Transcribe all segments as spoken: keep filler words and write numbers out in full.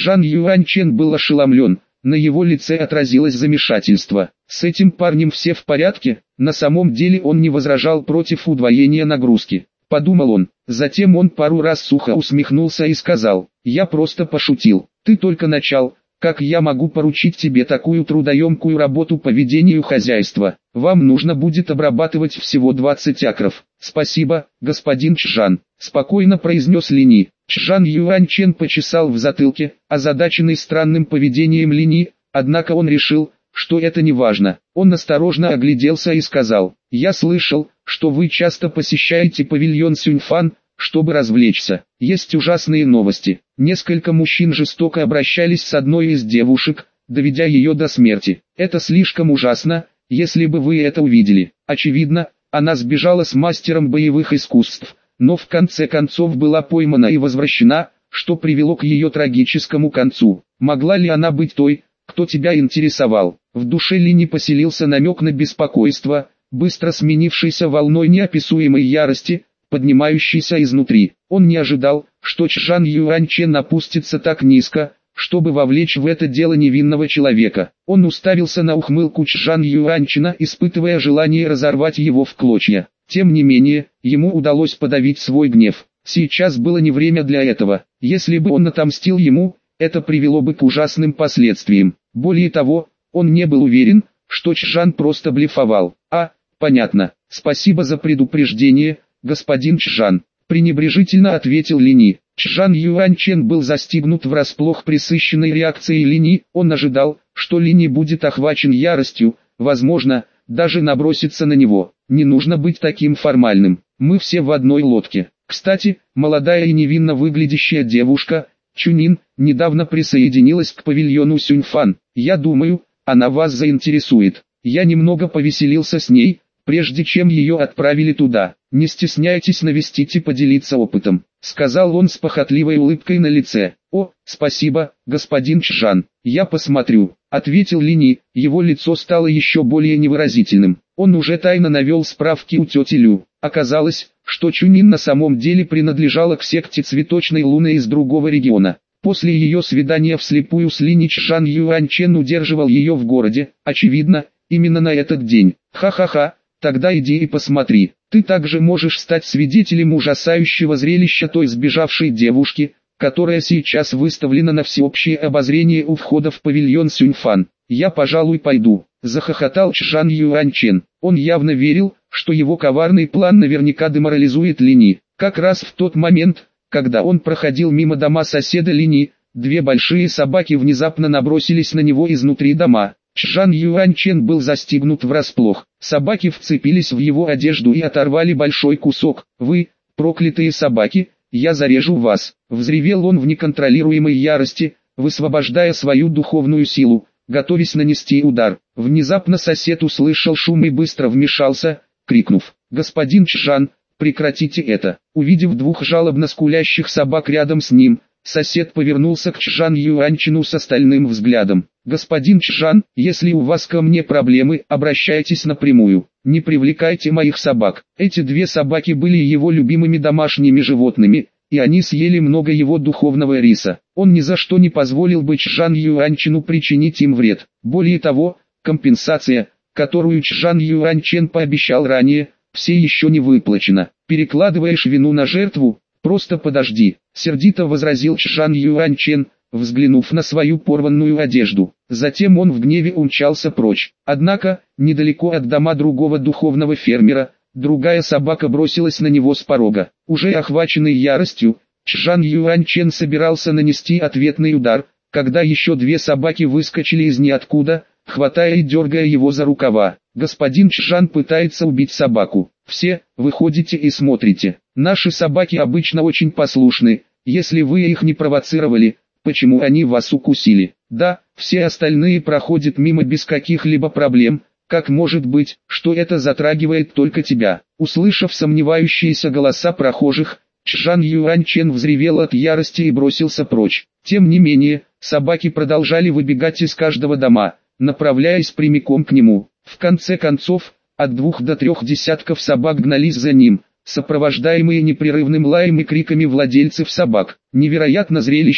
Чжан Юаньчен был ошеломлен, на его лице отразилось замешательство. С этим парнем все в порядке? На самом деле он не возражал против удвоения нагрузки, подумал он. Затем он пару раз сухо усмехнулся и сказал: «Я просто пошутил, ты только начал. Как я могу поручить тебе такую трудоемкую работу по ведению хозяйства? Вам нужно будет обрабатывать всего двадцать акров». «Спасибо, господин Чжан», — спокойно произнес Лини. Чжан Юаньчен почесал в затылке, озадаченный странным поведением Лини, однако он решил, что это не важно. Он осторожно огляделся и сказал: «Я слышал, что вы часто посещаете павильон Сюньфан, чтобы развлечься. Есть ужасные новости. Несколько мужчин жестоко обращались с одной из девушек, доведя ее до смерти. Это слишком ужасно, если бы вы это увидели. Очевидно, она сбежала с мастером боевых искусств, но в конце концов была поймана и возвращена, что привело к ее трагическому концу. Могла ли она быть той, кто тебя интересовал?» В душе Лини поселился намек на беспокойство, быстро сменившийся волной неописуемой ярости, поднимающейся изнутри. Он не ожидал, что Чжан Юаньчен опустится так низко, чтобы вовлечь в это дело невинного человека. Он уставился на ухмылку Чжан Юаньчена, испытывая желание разорвать его в клочья. Тем не менее, ему удалось подавить свой гнев. Сейчас было не время для этого. Если бы он отомстил ему, это привело бы к ужасным последствиям. Более того, он не был уверен, что Чжан просто блефовал. «А, понятно, спасибо за предупреждение, господин Чжан», — пренебрежительно ответил Лини. Чжан Юаньчен был застигнут врасплох пресыщенной реакцией Лини. Он ожидал, что Лини будет охвачен яростью, возможно, даже набросится на него. «Не нужно быть таким формальным, мы все в одной лодке. Кстати, молодая и невинно выглядящая девушка, Чунин, недавно присоединилась к павильону Сюньфан. Я думаю, она вас заинтересует. Я немного повеселился с ней, прежде чем ее отправили туда. Не стесняйтесь навестить и поделиться опытом», — сказал он с похотливой улыбкой на лице. «О, спасибо, господин Чжан, я посмотрю», — ответил Лини. Его лицо стало еще более невыразительным. Он уже тайно навел справки у тети Лю. Оказалось, что Чунин на самом деле принадлежала к секте Цветочной Луны из другого региона. После ее свидания вслепую с Лини Чжан Юаньчен удерживал ее в городе, очевидно, именно на этот день. «Ха-ха-ха, тогда иди и посмотри. Ты также можешь стать свидетелем ужасающего зрелища той сбежавшей девушки, которая сейчас выставлена на всеобщее обозрение у входа в павильон Сюньфан. Я, пожалуй, пойду», — захохотал Чжан Юаньчен. Он явно верил, что его коварный план наверняка деморализует Лини. Как раз в тот момент, когда он проходил мимо дома соседа Лини, две большие собаки внезапно набросились на него изнутри дома. Чжан Юаньчен был застигнут врасплох. Собаки вцепились в его одежду и оторвали большой кусок. «Вы, проклятые собаки, я зарежу вас!» — взревел он в неконтролируемой ярости, высвобождая свою духовную силу, готовясь нанести удар. Внезапно сосед услышал шум и быстро вмешался, крикнув: «Господин Чжан, прекратите это!» Увидев двух жалобно скулящих собак рядом с ним, сосед повернулся к Чжан Юаньчену с остальным взглядом. «Господин Чжан, если у вас ко мне проблемы, обращайтесь напрямую. Не привлекайте моих собак». Эти две собаки были его любимыми домашними животными, и они съели много его духовного риса. Он ни за что не позволил бы Чжан Юаньчену причинить им вред. Более того, компенсация, которую Чжан Юаньчен пообещал ранее, все еще не выплачена. «Перекладываешь вину на жертву? Просто подожди», — сердито возразил Чжан Юаньчен, взглянув на свою порванную одежду. Затем он в гневе умчался прочь. Однако, недалеко от дома другого духовного фермера, другая собака бросилась на него с порога. Уже охваченный яростью, Чжан Юаньчен собирался нанести ответный удар, когда еще две собаки выскочили из ниоткуда, хватая и дергая его за рукава. «Господин Чжан пытается убить собаку. Все, выходите и смотрите. Наши собаки обычно очень послушны, если вы их не провоцировали, почему они вас укусили? Да, все остальные проходят мимо без каких-либо проблем. Как может быть, что это затрагивает только тебя?» Услышав сомневающиеся голоса прохожих, Чжан Юаньчен взревел от ярости и бросился прочь. Тем не менее, собаки продолжали выбегать из каждого дома, направляясь прямиком к нему. В конце концов, от двух до трех десятков собак гнались за ним, сопровождаемые непрерывным лаем и криками владельцев собак. Невероятно зрелищно,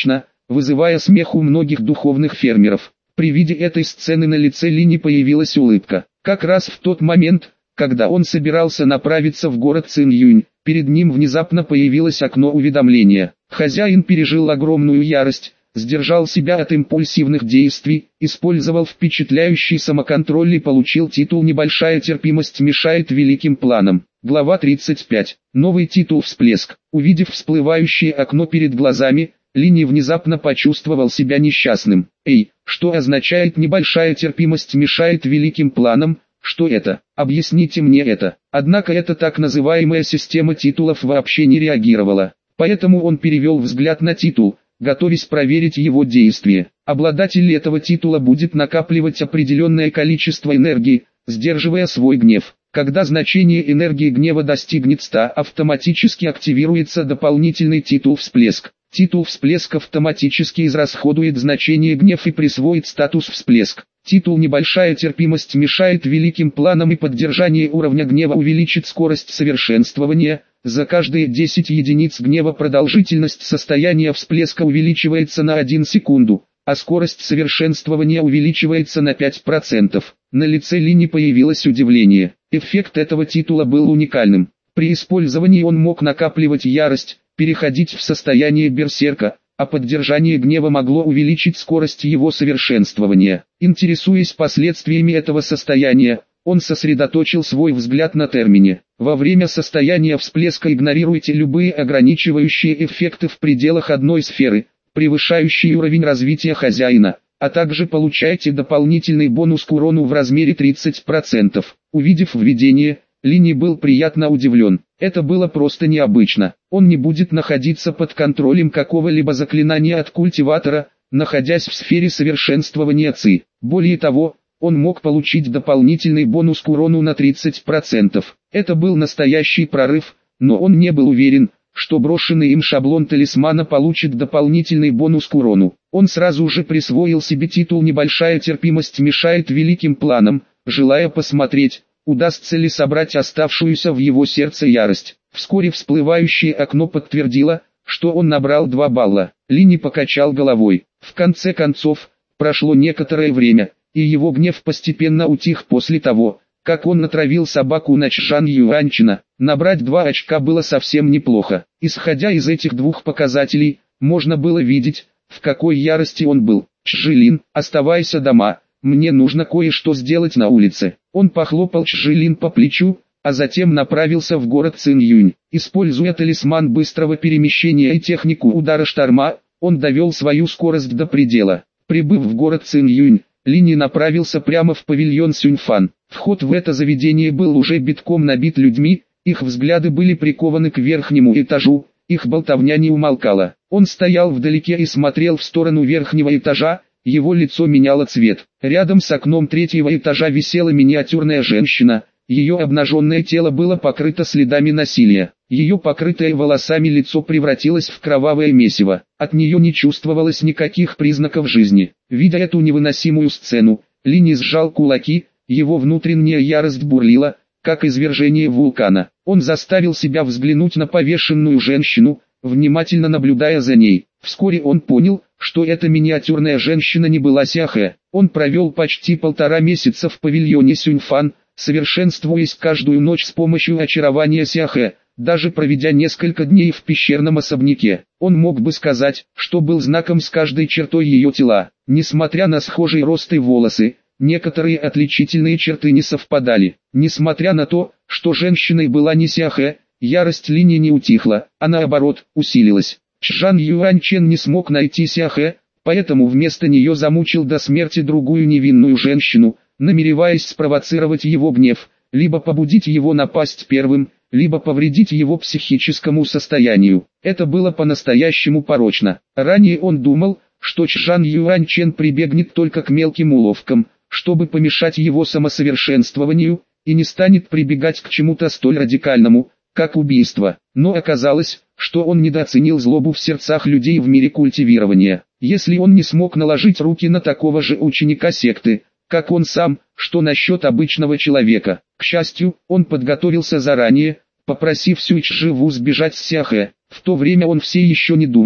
вызывая смех у многих духовных фермеров. При виде этой сцены на лице Лини появилась улыбка. Как раз в тот момент, когда он собирался направиться в город Цинъюнь, перед ним внезапно появилось окно уведомления. Хозяин пережил огромную ярость, сдержал себя от импульсивных действий, использовал впечатляющий самоконтроль и получил титул «Небольшая терпимость мешает великим планам». Глава тридцать пять. Новый титул «Всплеск». Увидев всплывающее окно перед глазами, Лини внезапно почувствовал себя несчастным. «Эй, что означает небольшая терпимость мешает великим планам? Что это? Объясните мне это». Однако эта так называемая система титулов вообще не реагировала. Поэтому он перевел взгляд на титул, готовясь проверить его действие. Обладатель этого титула будет накапливать определенное количество энергии, сдерживая свой гнев. Когда значение энергии гнева достигнет ста, автоматически активируется дополнительный титул «Всплеск». Титул «Всплеск» автоматически израсходует значение «Гнев» и присвоит статус «Всплеск». Титул «Небольшая терпимость мешает великим планам» и поддержание уровня гнева увеличит скорость совершенствования. За каждые десять единиц гнева продолжительность состояния всплеска увеличивается на одну секунду, а скорость совершенствования увеличивается на пять процентов. На лице Лини появилось удивление. Эффект этого титула был уникальным. При использовании он мог накапливать ярость, переходить в состояние берсерка, а поддержание гнева могло увеличить скорость его совершенствования. Интересуясь последствиями этого состояния, он сосредоточил свой взгляд на термине. Во время состояния всплеска игнорируйте любые ограничивающие эффекты в пределах одной сферы, превышающие уровень развития хозяина, а также получайте дополнительный бонус к урону в размере тридцать процентов. Увидев введение, Лини был приятно удивлен. Это было просто необычно. Он не будет находиться под контролем какого-либо заклинания от культиватора, находясь в сфере совершенствования Ци. Более того, он мог получить дополнительный бонус к урону на тридцать процентов. Это был настоящий прорыв, но он не был уверен, что брошенный им шаблон талисмана получит дополнительный бонус к урону. Он сразу же присвоил себе титул «Небольшая терпимость мешает великим планам», желая посмотреть, удастся ли собрать оставшуюся в его сердце ярость. Вскоре всплывающее окно подтвердило, что он набрал два балла. Лини покачал головой. В конце концов, прошло некоторое время, и его гнев постепенно утих после того, как он натравил собаку на Чжан Юаньчина. Набрать два очка было совсем неплохо. Исходя из этих двух показателей, можно было видеть, в какой ярости он был. «Чжилин, оставайся дома, мне нужно кое-что сделать на улице». Он похлопал Чжилин по плечу, а затем направился в город Цинъюнь. Используя талисман быстрого перемещения и технику удара шторма, он довел свою скорость до предела. Прибыв в город Цинъюнь, Лини направился прямо в павильон Сюньфан. Вход в это заведение был уже битком набит людьми, их взгляды были прикованы к верхнему этажу, их болтовня не умолкала. Он стоял вдалеке и смотрел в сторону верхнего этажа, его лицо меняло цвет. Рядом с окном третьего этажа висела миниатюрная женщина, ее обнаженное тело было покрыто следами насилия. Ее покрытое волосами лицо превратилось в кровавое месиво. От нее не чувствовалось никаких признаков жизни. Видя эту невыносимую сцену, Лини сжал кулаки, его внутренняя ярость бурлила, как извержение вулкана. Он заставил себя взглянуть на повешенную женщину, внимательно наблюдая за ней. Вскоре он понял, что эта миниатюрная женщина не была Сяхэ. Он провел почти полтора месяца в павильоне Сюньфан, совершенствуясь каждую ночь с помощью очарования Сяхэ, даже проведя несколько дней в пещерном особняке. Он мог бы сказать, что был знаком с каждой чертой ее тела. Несмотря на схожий рост и волосы, некоторые отличительные черты не совпадали. Несмотря на то, что женщиной была не Сяхэ, ярость Лини не утихла, а наоборот, усилилась. Чжан Юаньчен не смог найти Сяхэ, поэтому вместо нее замучил до смерти другую невинную женщину, намереваясь спровоцировать его гнев, либо побудить его напасть первым, либо повредить его психическому состоянию. Это было по-настоящему порочно. Ранее он думал, что Чжан Юаньчен прибегнет только к мелким уловкам, чтобы помешать его самосовершенствованию, и не станет прибегать к чему-то столь радикальному, как убийство. Но оказалось, что он недооценил злобу в сердцах людей в мире культивирования. Если он не смог наложить руки на такого же ученика секты, как он сам, что насчет обычного человека? К счастью, он подготовился заранее, попросив Сюйчживу сбежать с Сяхэ. В то время он все еще не думал,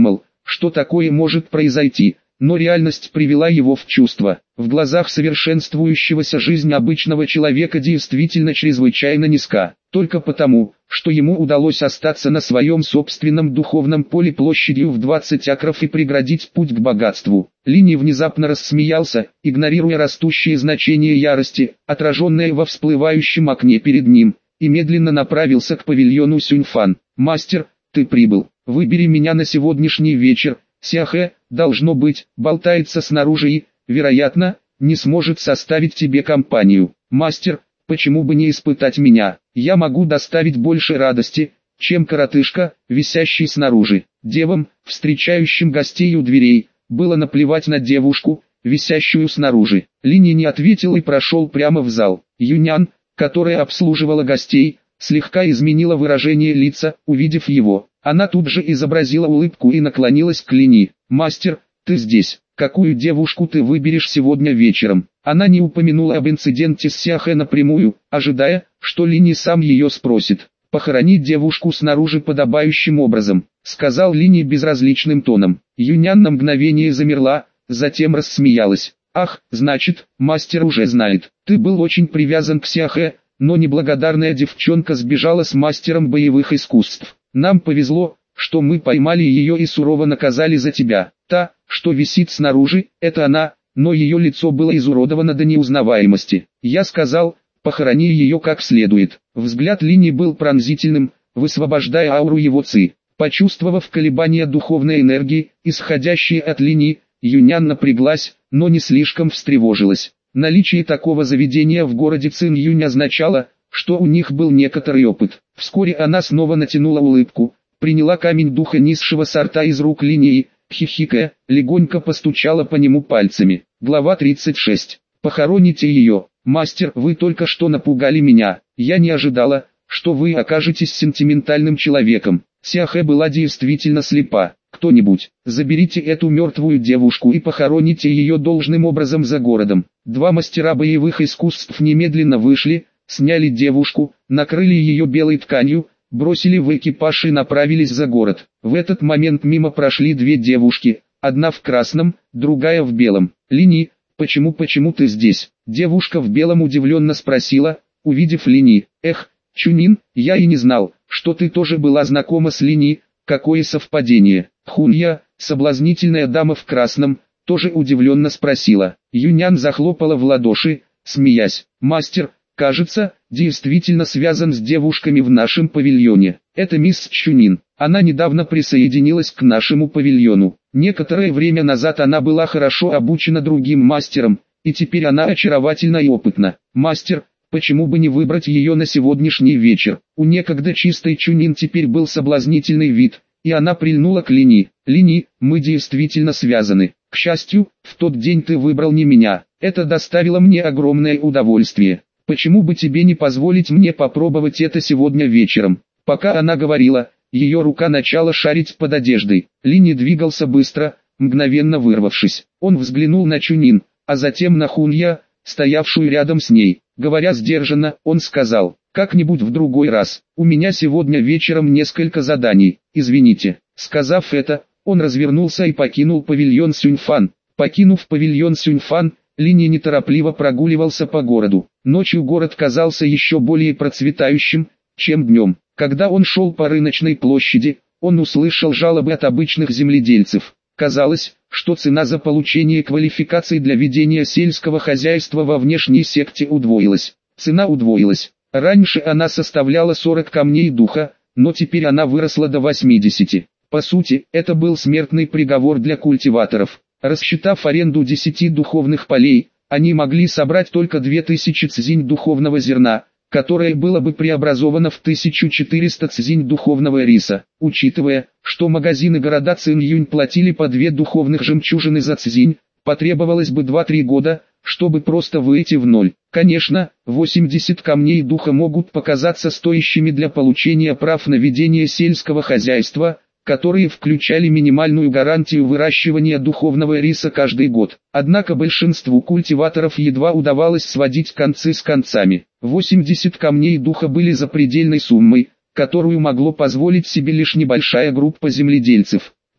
что такое может произойти, но реальность привела его в чувство. В глазах совершенствующегося жизнь обычного человека действительно чрезвычайно низка, только потому, что ему удалось остаться на своем собственном духовном поле площадью в двадцать акров и преградить путь к богатству. Линь внезапно рассмеялся, игнорируя растущее значение ярости, отраженное во всплывающем окне перед ним, и медленно направился к павильону Сюньфан. «Мастер, ты прибыл. Выбери меня на сегодняшний вечер. Сяхэ, должно быть, болтается снаружи и, вероятно, не сможет составить тебе компанию. Мастер, почему бы не испытать меня? Я могу доставить больше радости, чем коротышка, висящий снаружи». Девам, встречающим гостей у дверей, было наплевать на девушку, висящую снаружи. Линь не ответил и прошел прямо в зал. Юнян, которая обслуживала гостей, слегка изменила выражение лица, увидев его. Она тут же изобразила улыбку и наклонилась к Линь. «Мастер, ты здесь. Какую девушку ты выберешь сегодня вечером?» Она не упомянула об инциденте с Сяхэ напрямую, ожидая, что Линь сам ее спросит. «Похоронить девушку снаружи подобающим образом», — сказал Линь безразличным тоном. Юнян на мгновение замерла, затем рассмеялась. «Ах, значит, мастер уже знает. Ты был очень привязан к Сяхэ, но неблагодарная девчонка сбежала с мастером боевых искусств. Нам повезло, что мы поймали ее и сурово наказали за тебя. Та, что висит снаружи, это она, но ее лицо было изуродовано до неузнаваемости. Я сказал, похорони ее как следует». Взгляд Линь был пронзительным, высвобождая ауру его ци. Почувствовав колебания духовной энергии, исходящие от Линь, Юнян напряглась, но не слишком встревожилась. Наличие такого заведения в городе Цинь-Юнь означало, что у них был некоторый опыт. Вскоре она снова натянула улыбку, приняла камень духа низшего сорта из рук Линь и, хихикая, легонько постучала по нему пальцами. Глава тридцать шесть. «Похороните ее. Мастер, вы только что напугали меня. Я не ожидала, что вы окажетесь сентиментальным человеком». Сяхэ была действительно слепа. «Кто-нибудь, заберите эту мертвую девушку и похороните ее должным образом за городом». Два мастера боевых искусств немедленно вышли, сняли девушку, накрыли ее белой тканью, бросили в экипаж и направились за город. В этот момент мимо прошли две девушки, одна в красном, другая в белом. «Линь, почему почему ты здесь?» Девушка в белом удивленно спросила, увидев Линь. «Эх, Чунин, я и не знал, что ты тоже была знакома с Линь, какое совпадение». Хунья, соблазнительная дама в красном, тоже удивленно спросила. Юнян захлопала в ладоши, смеясь. «Мастер, кажется, действительно связан с девушками в нашем павильоне. Это мисс Чунин. Она недавно присоединилась к нашему павильону. Некоторое время назад она была хорошо обучена другим мастером, и теперь она очаровательна и опытна. Мастер, почему бы не выбрать ее на сегодняшний вечер?» У некогда чистой Чунин теперь был соблазнительный вид, и она прильнула к Линь. «Линь, мы действительно связаны. К счастью, в тот день ты выбрал не меня. Это доставило мне огромное удовольствие. Почему бы тебе не позволить мне попробовать это сегодня вечером?» Пока она говорила, ее рука начала шарить под одеждой. Линь двигался быстро, мгновенно вырвавшись. Он взглянул на Чунин, а затем на Хунья, стоявшую рядом с ней. Говоря сдержанно, он сказал: «Как-нибудь в другой раз. У меня сегодня вечером несколько заданий, извините». Сказав это, он развернулся и покинул павильон Сюньфан. Покинув павильон Сюньфан, Линь неторопливо прогуливался по городу. Ночью город казался еще более процветающим, чем днем. Когда он шел по рыночной площади, он услышал жалобы от обычных земледельцев. Казалось, что цена за получение квалификации для ведения сельского хозяйства во внешней секте удвоилась. Цена удвоилась. Раньше она составляла сорок камней духа, но теперь она выросла до восьмидесяти. По сути, это был смертный приговор для культиваторов. Рассчитав аренду десяти духовных полей, они могли собрать только две тысячи цзинь духовного зерна, которое было бы преобразовано в тысячу четыреста цзинь духовного риса. Учитывая, что магазины города Цинь-Юнь платили по две духовных жемчужины за цзинь, потребовалось бы два-три года, чтобы просто выйти в ноль. Конечно, восемьдесят камней духа могут показаться стоящими для получения прав на ведение сельского хозяйства, которые включали минимальную гарантию выращивания духовного риса каждый год. Однако большинству культиваторов едва удавалось сводить концы с концами. восемьдесят камней духа были запредельной суммой, которую могло позволить себе лишь небольшая группа земледельцев.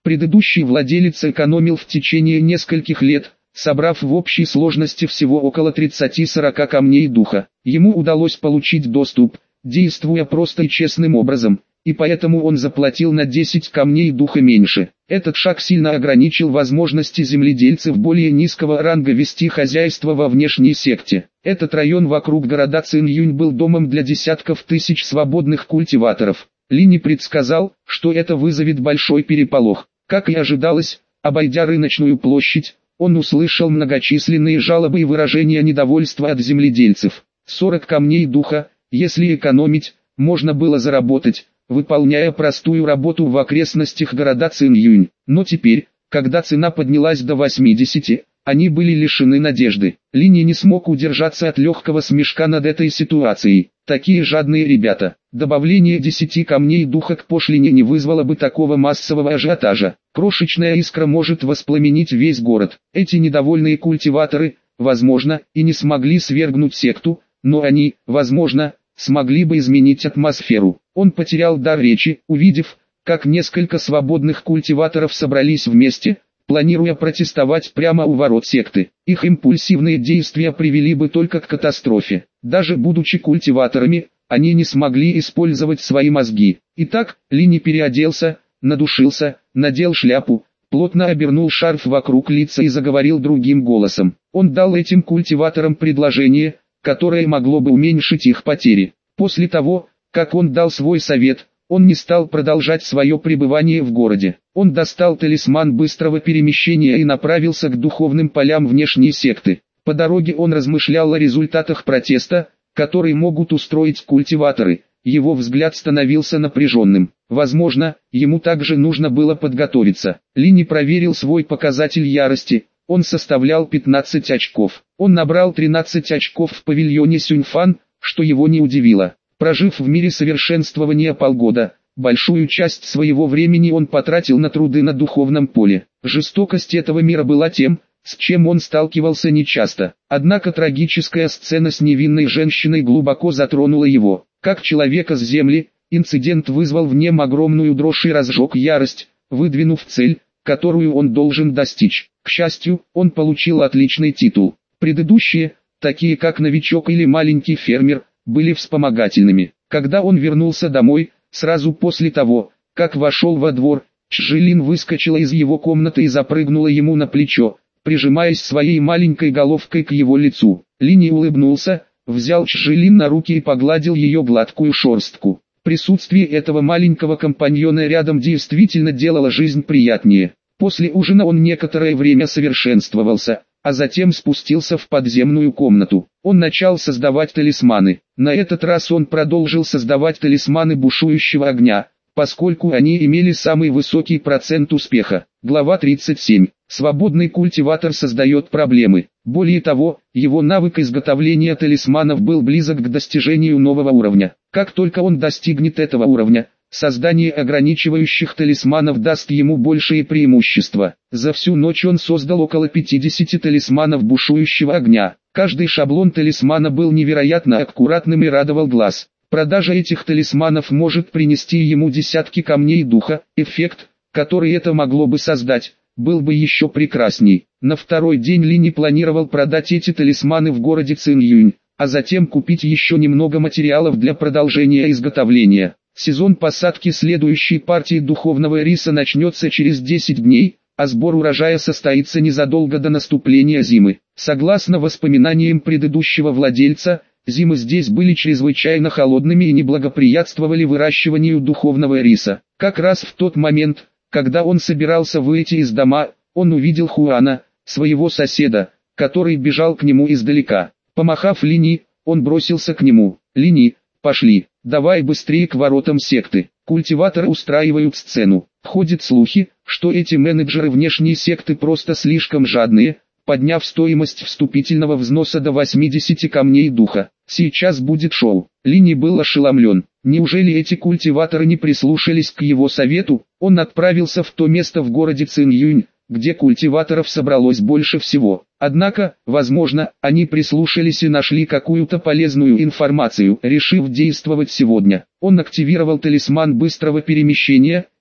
Предыдущий владелец экономил в течение нескольких лет, собрав в общей сложности всего около тридцати-сорока камней духа. Ему удалось получить доступ, действуя просто и честным образом, и поэтому он заплатил на десять камней духа меньше. Этот шаг сильно ограничил возможности земледельцев более низкого ранга вести хозяйство во внешней секте. Этот район вокруг города Цинъюнь был домом для десятков тысяч свободных культиваторов. Линь предсказал, что это вызовет большой переполох. Как и ожидалось, обойдя рыночную площадь, он услышал многочисленные жалобы и выражения недовольства от земледельцев. сорок камней духа, если экономить, можно было заработать, выполняя простую работу в окрестностях города Цинъюнь. Но теперь, когда цена поднялась до восьмидесяти, они были лишены надежды. Линь не смог удержаться от легкого смешка над этой ситуацией. Такие жадные ребята. Добавление десяти камней духа к пошлине не вызвало бы такого массового ажиотажа. Крошечная искра может воспламенить весь город. Эти недовольные культиваторы, возможно, и не смогли свергнуть секту, но они, возможно, смогли бы изменить атмосферу. Он потерял дар речи, увидев, как несколько свободных культиваторов собрались вместе, планируя протестовать прямо у ворот секты. Их импульсивные действия привели бы только к катастрофе. Даже будучи культиваторами, они не смогли использовать свои мозги. Итак, Линь переоделся, надушился, надел шляпу, плотно обернул шарф вокруг лица и заговорил другим голосом. Он дал этим культиваторам предложение, которое могло бы уменьшить их потери. После того, как он дал свой совет, он не стал продолжать свое пребывание в городе. Он достал талисман быстрого перемещения и направился к духовным полям внешней секты. По дороге он размышлял о результатах протеста, которые могут устроить культиваторы. Его взгляд становился напряженным. Возможно, ему также нужно было подготовиться. Линь проверил свой показатель ярости. Он составлял пятнадцать очков. Он набрал тринадцать очков в павильоне Сюньфан, что его не удивило. Прожив в мире совершенствования полгода, большую часть своего времени он потратил на труды на духовном поле. Жестокость этого мира была тем, с чем он сталкивался нечасто. Однако трагическая сцена с невинной женщиной глубоко затронула его. Как человека с земли, инцидент вызвал в нем огромную дрожь и разжег ярость, выдвинув цель, которую он должен достичь. К счастью, он получил отличный титул. Предыдущие, такие как новичок или маленький фермер, были вспомогательными. Когда он вернулся домой, сразу после того, как вошел во двор, Чжилин выскочила из его комнаты и запрыгнула ему на плечо, прижимаясь своей маленькой головкой к его лицу. Линь улыбнулся, взял Чжилин на руки и погладил ее гладкую шерстку. Присутствие этого маленького компаньона рядом действительно делало жизнь приятнее. После ужина он некоторое время совершенствовался, а затем спустился в подземную комнату. Он начал создавать талисманы. На этот раз он продолжил создавать талисманы бушующего огня, поскольку они имели самый высокий процент успеха. Глава тридцать семь. Свободный культиватор создает проблемы. Более того, его навык изготовления талисманов был близок к достижению нового уровня. Как только он достигнет этого уровня, создание ограничивающих талисманов даст ему большие преимущества. За всю ночь он создал около пятидесяти талисманов бушующего огня. Каждый шаблон талисмана был невероятно аккуратным и радовал глаз. Продажа этих талисманов может принести ему десятки камней духа. Эффект, который это могло бы создать, был бы еще прекрасней. На второй день Линь планировал продать эти талисманы в городе Цинъюнь, а затем купить еще немного материалов для продолжения изготовления. Сезон посадки следующей партии духовного риса начнется через десять дней, а сбор урожая состоится незадолго до наступления зимы. Согласно воспоминаниям предыдущего владельца, зимы здесь были чрезвычайно холодными и не благоприятствовали выращиванию духовного риса. Как раз в тот момент, когда он собирался выйти из дома, он увидел Хуана, своего соседа, который бежал к нему издалека. Помахав Линь, он бросился к нему. «Линь, пошли, давай быстрее к воротам секты». Культиваторы устраивают сцену. Ходят слухи, что эти менеджеры внешней секты просто слишком жадные, подняв стоимость вступительного взноса до восьмидесяти камней духа. Сейчас будет шоу. Линь был ошеломлен. Неужели эти культиваторы не прислушались к его совету? Он отправился в то место в городе Цинъюнь, где культиваторов собралось больше всего. Однако, возможно, они прислушались и нашли какую-то полезную информацию. Решив действовать сегодня, он активировал талисман быстрого перемещения,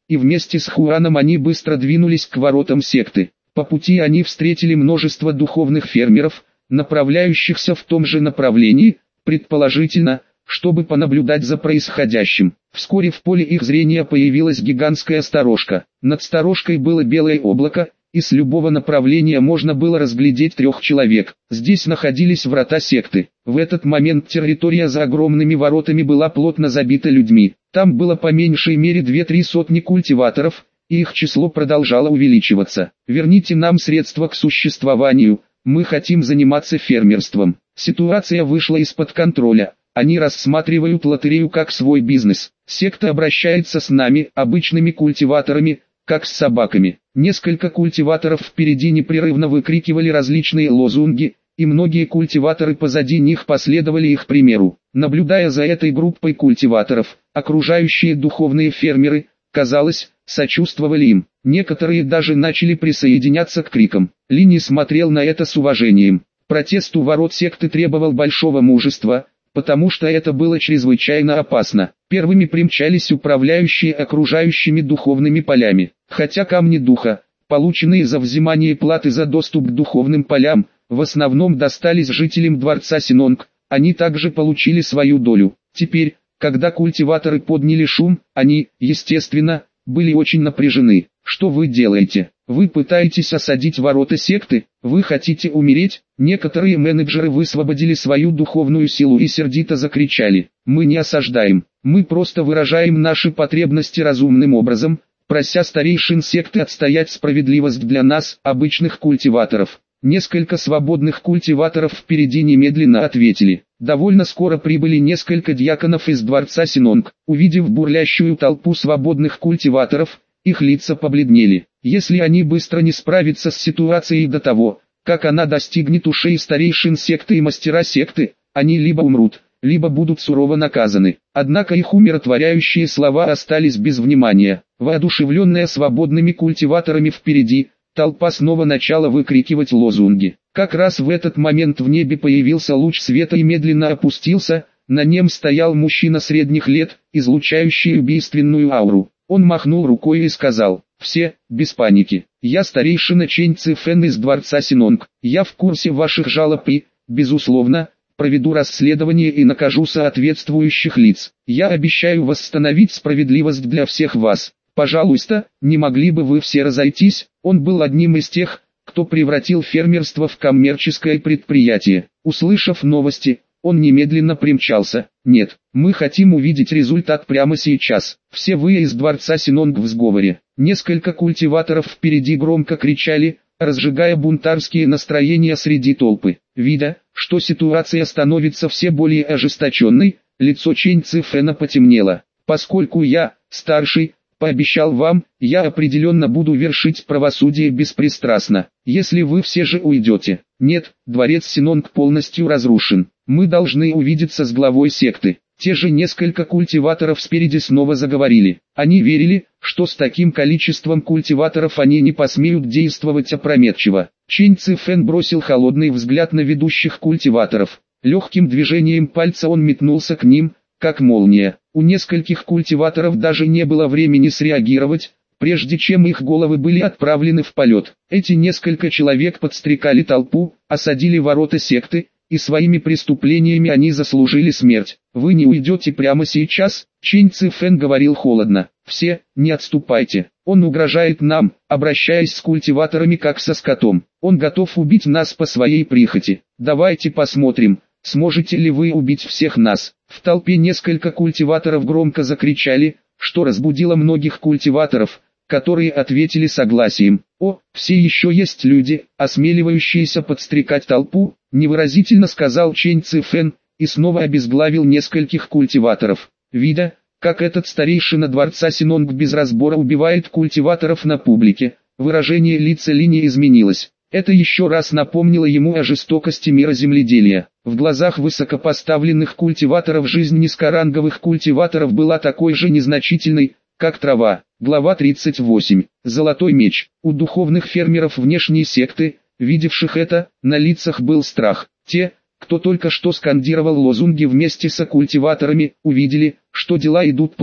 и вместе с Хуаном они быстро двинулись к воротам секты. По пути они встретили множество духовных фермеров, направляющихся в том же направлении, предположительно, чтобы понаблюдать за происходящим. Вскоре в поле их зрения появилась гигантская сторожка. Над сторожкой было белое облако, и с любого направления можно было разглядеть трех человек. Здесь находились врата секты. В этот момент территория за огромными воротами была плотно забита людьми. Там было по меньшей мере две-три сотни культиваторов, и их число продолжало увеличиваться. «Верните нам средства к существованию, мы хотим заниматься фермерством». Ситуация вышла из-под контроля. Они рассматривают лотерею как свой бизнес. Секта обращается с нами, обычными культиваторами, как с собаками. Несколько культиваторов впереди непрерывно выкрикивали различные лозунги, и многие культиваторы позади них последовали их примеру. Наблюдая за этой группой культиваторов, окружающие духовные фермеры, казалось, сочувствовали им. Некоторые даже начали присоединяться к крикам. Ли не смотрел на это с уважением. Протест у ворот секты требовал большого мужества, потому что это было чрезвычайно опасно. Первыми примчались управляющие окружающими духовными полями. Хотя камни духа, полученные за взимание платы за доступ к духовным полям, в основном достались жителям дворца Синонг, они также получили свою долю. Теперь, когда культиваторы подняли шум, они, естественно, были очень напряжены. Что вы делаете? Вы пытаетесь осадить ворота секты? Вы хотите умереть? Некоторые менеджеры высвободили свою духовную силу и сердито закричали: «Мы не осаждаем, мы просто выражаем наши потребности разумным образом, прося старейшин секты отстоять справедливость для нас, обычных культиваторов». Несколько свободных культиваторов впереди немедленно ответили. Довольно скоро прибыли несколько дьяконов из дворца Синонг. Увидев бурлящую толпу свободных культиваторов, их лица побледнели. Если они быстро не справятся с ситуацией до того, как она достигнет ушей старейшин секты и мастера секты, они либо умрут, либо будут сурово наказаны. Однако их умиротворяющие слова остались без внимания. Воодушевленная свободными культиваторами впереди, толпа снова начала выкрикивать лозунги. Как раз в этот момент в небе появился луч света и медленно опустился, на нем стоял мужчина средних лет, излучающий убийственную ауру. Он махнул рукой и сказал: «Все, без паники. Я старейшина Чэнь Цифэн из дворца Синонг. Я в курсе ваших жалоб и, безусловно, проведу расследование и накажу соответствующих лиц. Я обещаю восстановить справедливость для всех вас. Пожалуйста, не могли бы вы все разойтись?» Он был одним из тех, кто превратил фермерство в коммерческое предприятие. Услышав новости, он немедленно примчался. «Нет, мы хотим увидеть результат прямо сейчас. Все вы из дворца Синонг в сговоре». Несколько культиваторов впереди громко кричали, разжигая бунтарские настроения среди толпы. Видя, что ситуация становится все более ожесточенной, лицо Чэнь Цифэна потемнело. «Поскольку я, старший, пообещал вам, я определенно буду вершить правосудие беспристрастно. Если вы все же уйдете». «Нет, дворец Синонг полностью разрушен. Мы должны увидеться с главой секты». Те же несколько культиваторов спереди снова заговорили. Они верили, что с таким количеством культиваторов они не посмеют действовать опрометчиво. Чэнь Цифэн бросил холодный взгляд на ведущих культиваторов. Легким движением пальца он метнулся к ним, как молния. У нескольких культиваторов даже не было времени среагировать, прежде чем их головы были отправлены в полет. Эти несколько человек подстрекали толпу, осадили ворота секты, и своими преступлениями они заслужили смерть. «Вы не уйдете прямо сейчас», — Чэнь Цифэн говорил холодно. «Все, не отступайте. Он угрожает нам, обращаясь с культиваторами как со скотом. Он готов убить нас по своей прихоти. Давайте посмотрим, сможете ли вы убить всех нас». В толпе несколько культиваторов громко закричали, что разбудило многих культиваторов, которые ответили согласием. «О, все еще есть люди, осмеливающиеся подстрекать толпу», — невыразительно сказал Чэнь Цифэн, и снова обезглавил нескольких культиваторов. Видя, как этот старейшина дворца Синонг без разбора убивает культиваторов на публике, выражение лица Ли не изменилось. Это еще раз напомнило ему о жестокости мира земледелия. В глазах высокопоставленных культиваторов жизнь низкоранговых культиваторов была такой же незначительной, как трава. Глава тридцать восемь. Золотой меч. У духовных фермеров внешней секты, видевших это, на лицах был страх. Те, кто только что скандировал лозунги вместе с культиваторами, увидели, что дела идут плохо,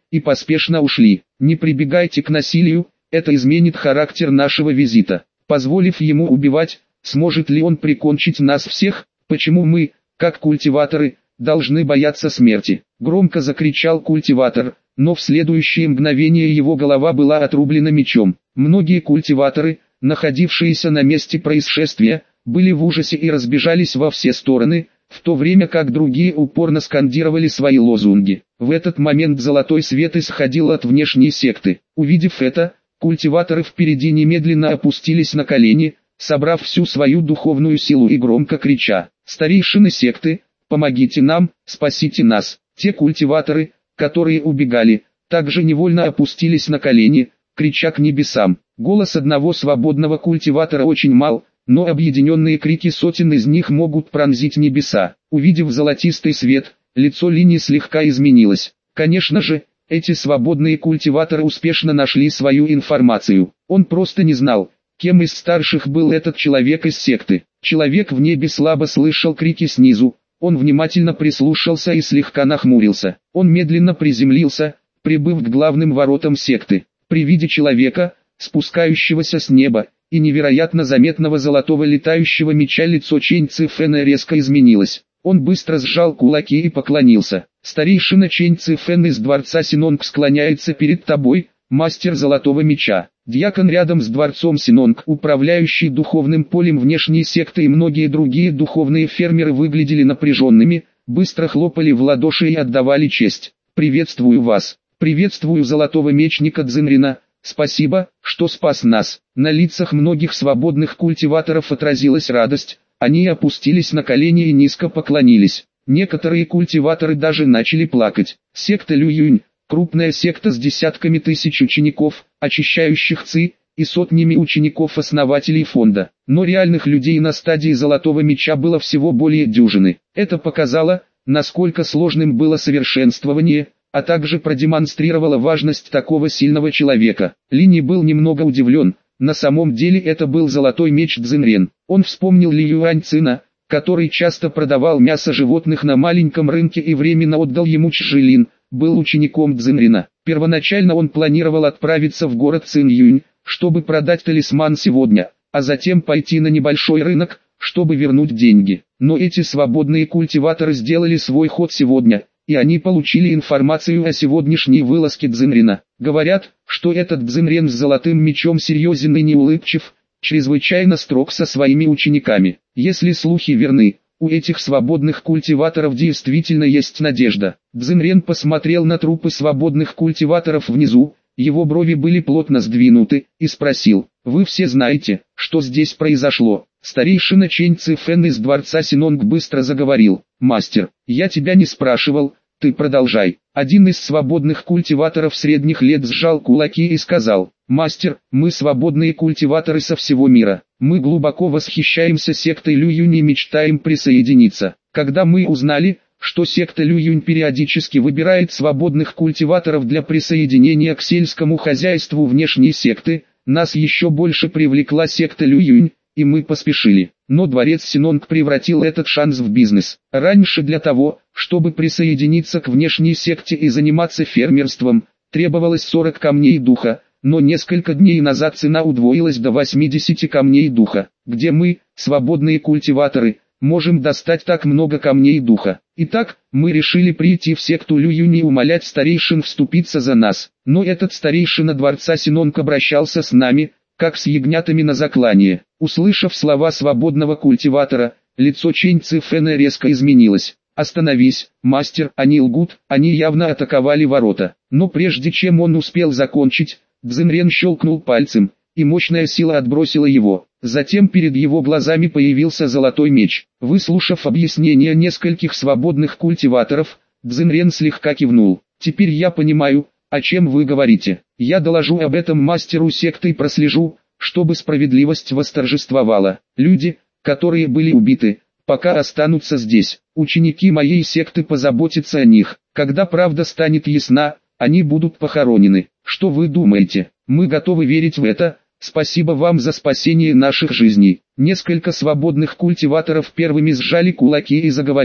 и поспешно ушли. Не прибегайте к насилию, это изменит характер нашего визита. Позволив ему убивать, сможет ли он прикончить нас всех? Почему мы, как культиваторы, должны бояться смерти? Громко закричал культиватор, но в следующее мгновение его голова была отрублена мечом. Многие культиваторы, находившиеся на месте происшествия, были в ужасе и разбежались во все стороны, в то время как другие упорно скандировали свои лозунги. В этот момент золотой свет исходил от внешней секты. Увидев это, культиваторы впереди немедленно опустились на колени, собрав всю свою духовную силу и громко крича: «Старейшины секты, помогите нам, спасите нас!» Те культиваторы, которые убегали, также невольно опустились на колени, крича к небесам. Голос одного свободного культиватора очень мал, но объединенные крики сотен из них могут пронзить небеса. Увидев золотистый свет, лицо Лини слегка изменилось. Конечно же, эти свободные культиваторы успешно нашли свою информацию. Он просто не знал, кем из старших был этот человек из секты. Человек в небе слабо слышал крики снизу. Он внимательно прислушался и слегка нахмурился. Он медленно приземлился, прибыв к главным воротам секты. При виде человека, спускающегося с неба, и невероятно заметного золотого летающего меча, лицо Чэнь Цифэна резко изменилось. Он быстро сжал кулаки и поклонился. «Старейшина Чэнь Цифэн из дворца Синонг склоняется перед тобой, мастер золотого меча». Дьякон рядом с дворцом Синонг, управляющий духовным полем внешней секты, и многие другие духовные фермеры выглядели напряженными, быстро хлопали в ладоши и отдавали честь. «Приветствую вас! Приветствую золотого мечника Цзинрина! Спасибо, что спас нас!» На лицах многих свободных культиваторов отразилась радость, они опустились на колени и низко поклонились. Некоторые культиваторы даже начали плакать. Секта Лююнь, крупная секта с десятками тысяч учеников, очищающих ци, и сотнями учеников-основателей фонда. Но реальных людей на стадии золотого меча было всего более дюжины. Это показало, насколько сложным было совершенствование, а также продемонстрировало важность такого сильного человека. Линь был немного удивлен, на самом деле это был золотой меч Цзинрен. Он вспомнил Ли Юаньцина, который часто продавал мясо животных на маленьком рынке и временно отдал ему Чжилин, был учеником Цзинрина. Первоначально он планировал отправиться в город Цинъюнь, чтобы продать талисман сегодня, а затем пойти на небольшой рынок, чтобы вернуть деньги. Но эти свободные культиваторы сделали свой ход сегодня, и они получили информацию о сегодняшней вылазке Цзинрина. Говорят, что этот Цзинрен с золотым мечом серьезен и неулыбчив, чрезвычайно строг со своими учениками. Если слухи верны, у этих свободных культиваторов действительно есть надежда. Цзинрен посмотрел на трупы свободных культиваторов внизу, его брови были плотно сдвинуты, и спросил: «Вы все знаете, что здесь произошло?» Старейшина Чэнь Цифэн из дворца Синонг быстро заговорил: «Мастер, я тебя не спрашивал, ты продолжай». Один из свободных культиваторов средних лет сжал кулаки и сказал: «Мастер, мы свободные культиваторы со всего мира. Мы глубоко восхищаемся сектой Лююнь и мечтаем присоединиться. Когда мы узнали, что секта Лююнь периодически выбирает свободных культиваторов для присоединения к сельскому хозяйству внешней секты, нас еще больше привлекла секта Лююнь, и мы поспешили. Но дворец Синонг превратил этот шанс в бизнес. Раньше для того, чтобы присоединиться к внешней секте и заниматься фермерством, требовалось сорок камней духа, но несколько дней назад цена удвоилась до восьмидесяти камней духа. Где мы, свободные культиваторы, можем достать так много камней духа? Итак, мы решили прийти в секту Лююнь и умолять старейшин вступиться за нас. Но этот старейшина дворца Синонг обращался с нами, как с ягнятами на заклание. Услышав слова свободного культиватора, лицо Чэнь Цифэна резко изменилось. «Остановись, мастер, они лгут, они явно атаковали ворота». Но прежде чем он успел закончить, Цзинрен щелкнул пальцем, и мощная сила отбросила его. Затем перед его глазами появился золотой меч. Выслушав объяснение нескольких свободных культиваторов, Цзинрен слегка кивнул. «Теперь я понимаю, о чем вы говорите. Я доложу об этом мастеру секты и прослежу, чтобы справедливость восторжествовала. Люди, которые были убиты, пока останутся здесь. Ученики моей секты позаботятся о них. Когда правда станет ясна, они будут похоронены. Что вы думаете? Мы готовы верить в это. Спасибо вам за спасение наших жизней». Несколько свободных культиваторов первыми сжали кулаки и заговорили.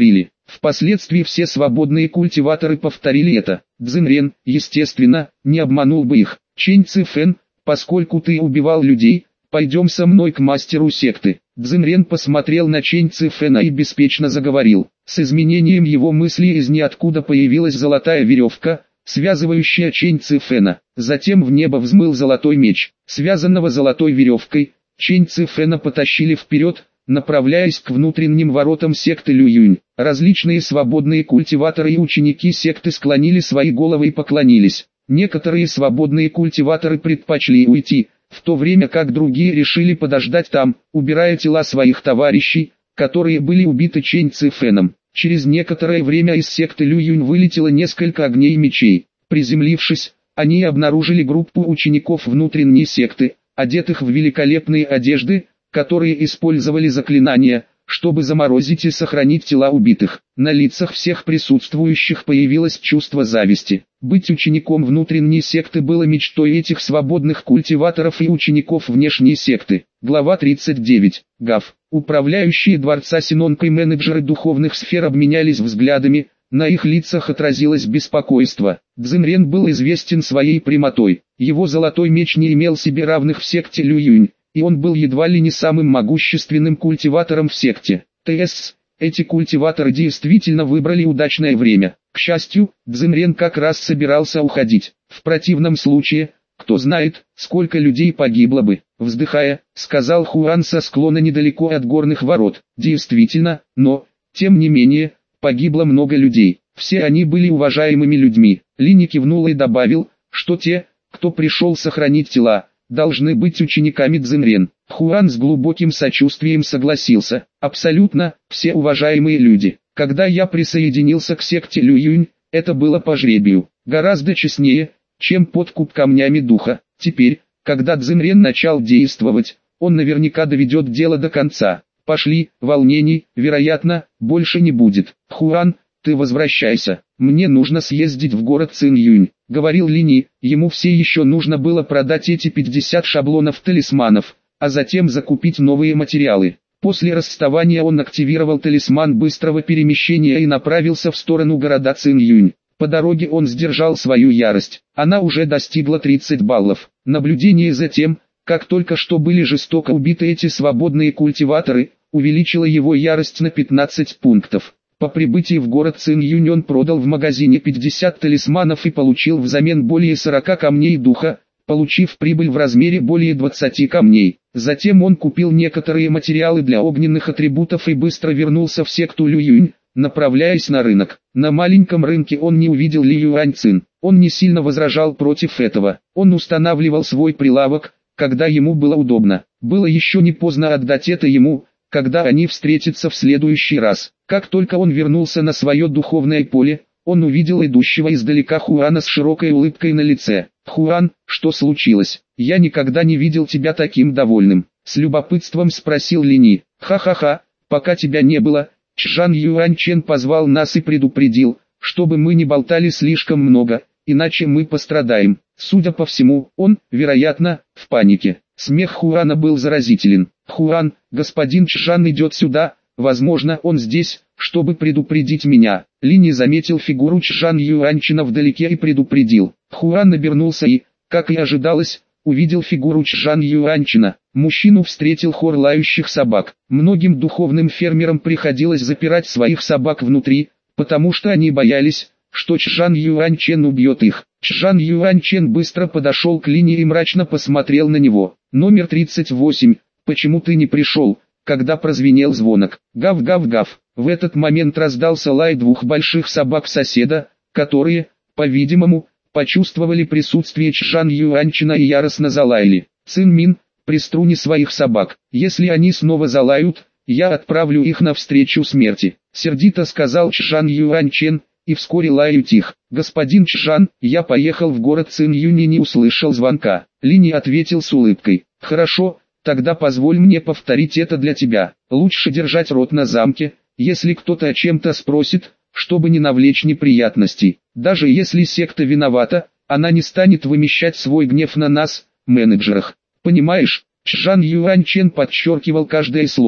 Впоследствии все свободные культиваторы повторили это. Цзиньрен, естественно, не обманул бы их. Чэнь Цифэн, поскольку ты убивал людей, пойдем со мной к мастеру секты. Цзиньрен посмотрел на Чэнь Цифэна и беспечно заговорил. С изменением его мысли из ниоткуда появилась золотая веревка, связывающая Чэнь Цифэна. Затем в небо взмыл золотой меч. Связанного золотой веревкой, Чэнь Цифэна потащили вперед, направляясь к внутренним воротам секты Лююнь. Различные свободные культиваторы и ученики секты склонили свои головы и поклонились. Некоторые свободные культиваторы предпочли уйти, в то время как другие решили подождать там, убирая тела своих товарищей, которые были убиты Чэнь Цифэном. Через некоторое время из секты Лююнь вылетело несколько огней и мечей. Приземлившись, они обнаружили группу учеников внутренней секты, одетых в великолепные одежды, которые использовали заклинания, чтобы заморозить и сохранить тела убитых. На лицах всех присутствующих появилось чувство зависти. Быть учеником внутренней секты было мечтой этих свободных культиваторов и учеников внешней секты. Глава тридцать девять. Гав. Управляющие дворца Синонг и менеджеры духовных сфер обменялись взглядами, на их лицах отразилось беспокойство. Цзиньрен был известен своей прямотой. Его золотой меч не имел себе равных в секте Лююнь, и он был едва ли не самым могущественным культиватором в секте. ТС. Эти культиваторы действительно выбрали удачное время. К счастью, Цзиньрен как раз собирался уходить. В противном случае, кто знает, сколько людей погибло бы. Вздыхая, сказал Хуан со склона недалеко от горных ворот. Действительно, но, тем не менее, погибло много людей. Все они были уважаемыми людьми. Линь кивнул и добавил, что те, кто пришел сохранить тела, должны быть учениками Цзиньрен. Хуан с глубоким сочувствием согласился. Абсолютно, все уважаемые люди. Когда я присоединился к секте Лююнь, это было по жребию. Гораздо честнее, чем подкуп камнями духа. Теперь, когда Цзиньрен начал действовать, он наверняка доведет дело до конца. Пошли, волнений, вероятно, больше не будет. Хуан, ты возвращайся. Мне нужно съездить в город Цинъюнь, говорил Линь. Ему все еще нужно было продать эти пятьдесят шаблонов талисманов, а затем закупить новые материалы. После расставания он активировал талисман быстрого перемещения и направился в сторону города Цинъюнь. По дороге он сдержал свою ярость. Она уже достигла тридцати баллов. Наблюдение за тем, как только что были жестоко убиты эти свободные культиваторы, увеличило его ярость на пятнадцать пунктов. По прибытии в город Цинъюнь он продал в магазине пятьдесят талисманов и получил взамен более сорока камней духа, получив прибыль в размере более двадцати камней. Затем он купил некоторые материалы для огненных атрибутов и быстро вернулся в секту Лююнь, направляясь на рынок. На маленьком рынке он не увидел Ли Юаньцин. Он не сильно возражал против этого. Он устанавливал свой прилавок, когда ему было удобно. Было еще не поздно отдать это ему, когда они встретятся в следующий раз. Как только он вернулся на свое духовное поле, он увидел идущего издалека Хуана с широкой улыбкой на лице. «Хуан, что случилось? Я никогда не видел тебя таким довольным», — с любопытством спросил Линь. «Ха-ха-ха, пока тебя не было, Чжан Юаньчен позвал нас и предупредил, чтобы мы не болтали слишком много, иначе мы пострадаем». Судя по всему, он, вероятно, в панике. Смех Хуана был заразителен. «Хуан, господин Чжан идет сюда, возможно, он здесь, чтобы предупредить меня». Линь заметил фигуру Чжан Юаньчина вдалеке и предупредил. Хуан обернулся и, как и ожидалось, увидел фигуру Чжан Юаньчина. Мужчину встретил хор лающих собак. Многим духовным фермерам приходилось запирать своих собак внутри, потому что они боялись, что Чжан Юаньчен убьет их. Чжан Юаньчен быстро подошел к Линь и мрачно посмотрел на него. «Номер тридцать восемь, почему ты не пришел?» Когда прозвенел звонок. Гав-гав-гав. В этот момент раздался лай двух больших собак соседа, которые, по-видимому, почувствовали присутствие Чжан Юаньчина и яростно залаяли. «Цин Мин, приструни своих собак. Если они снова залают, я отправлю их навстречу смерти», — сердито сказал Чжан Юаньчен, и вскоре лай утих. «Господин Чжан, я поехал в город Цинъюнь и не услышал звонка». Линь ответил с улыбкой. «Хорошо, тогда позволь мне повторить это для тебя. Лучше держать рот на замке, если кто-то о чем-то спросит, чтобы не навлечь неприятностей. Даже если секта виновата, она не станет вымещать свой гнев на нас, менеджерах. Понимаешь?» Чжан Юаньчен подчеркивал каждое слово.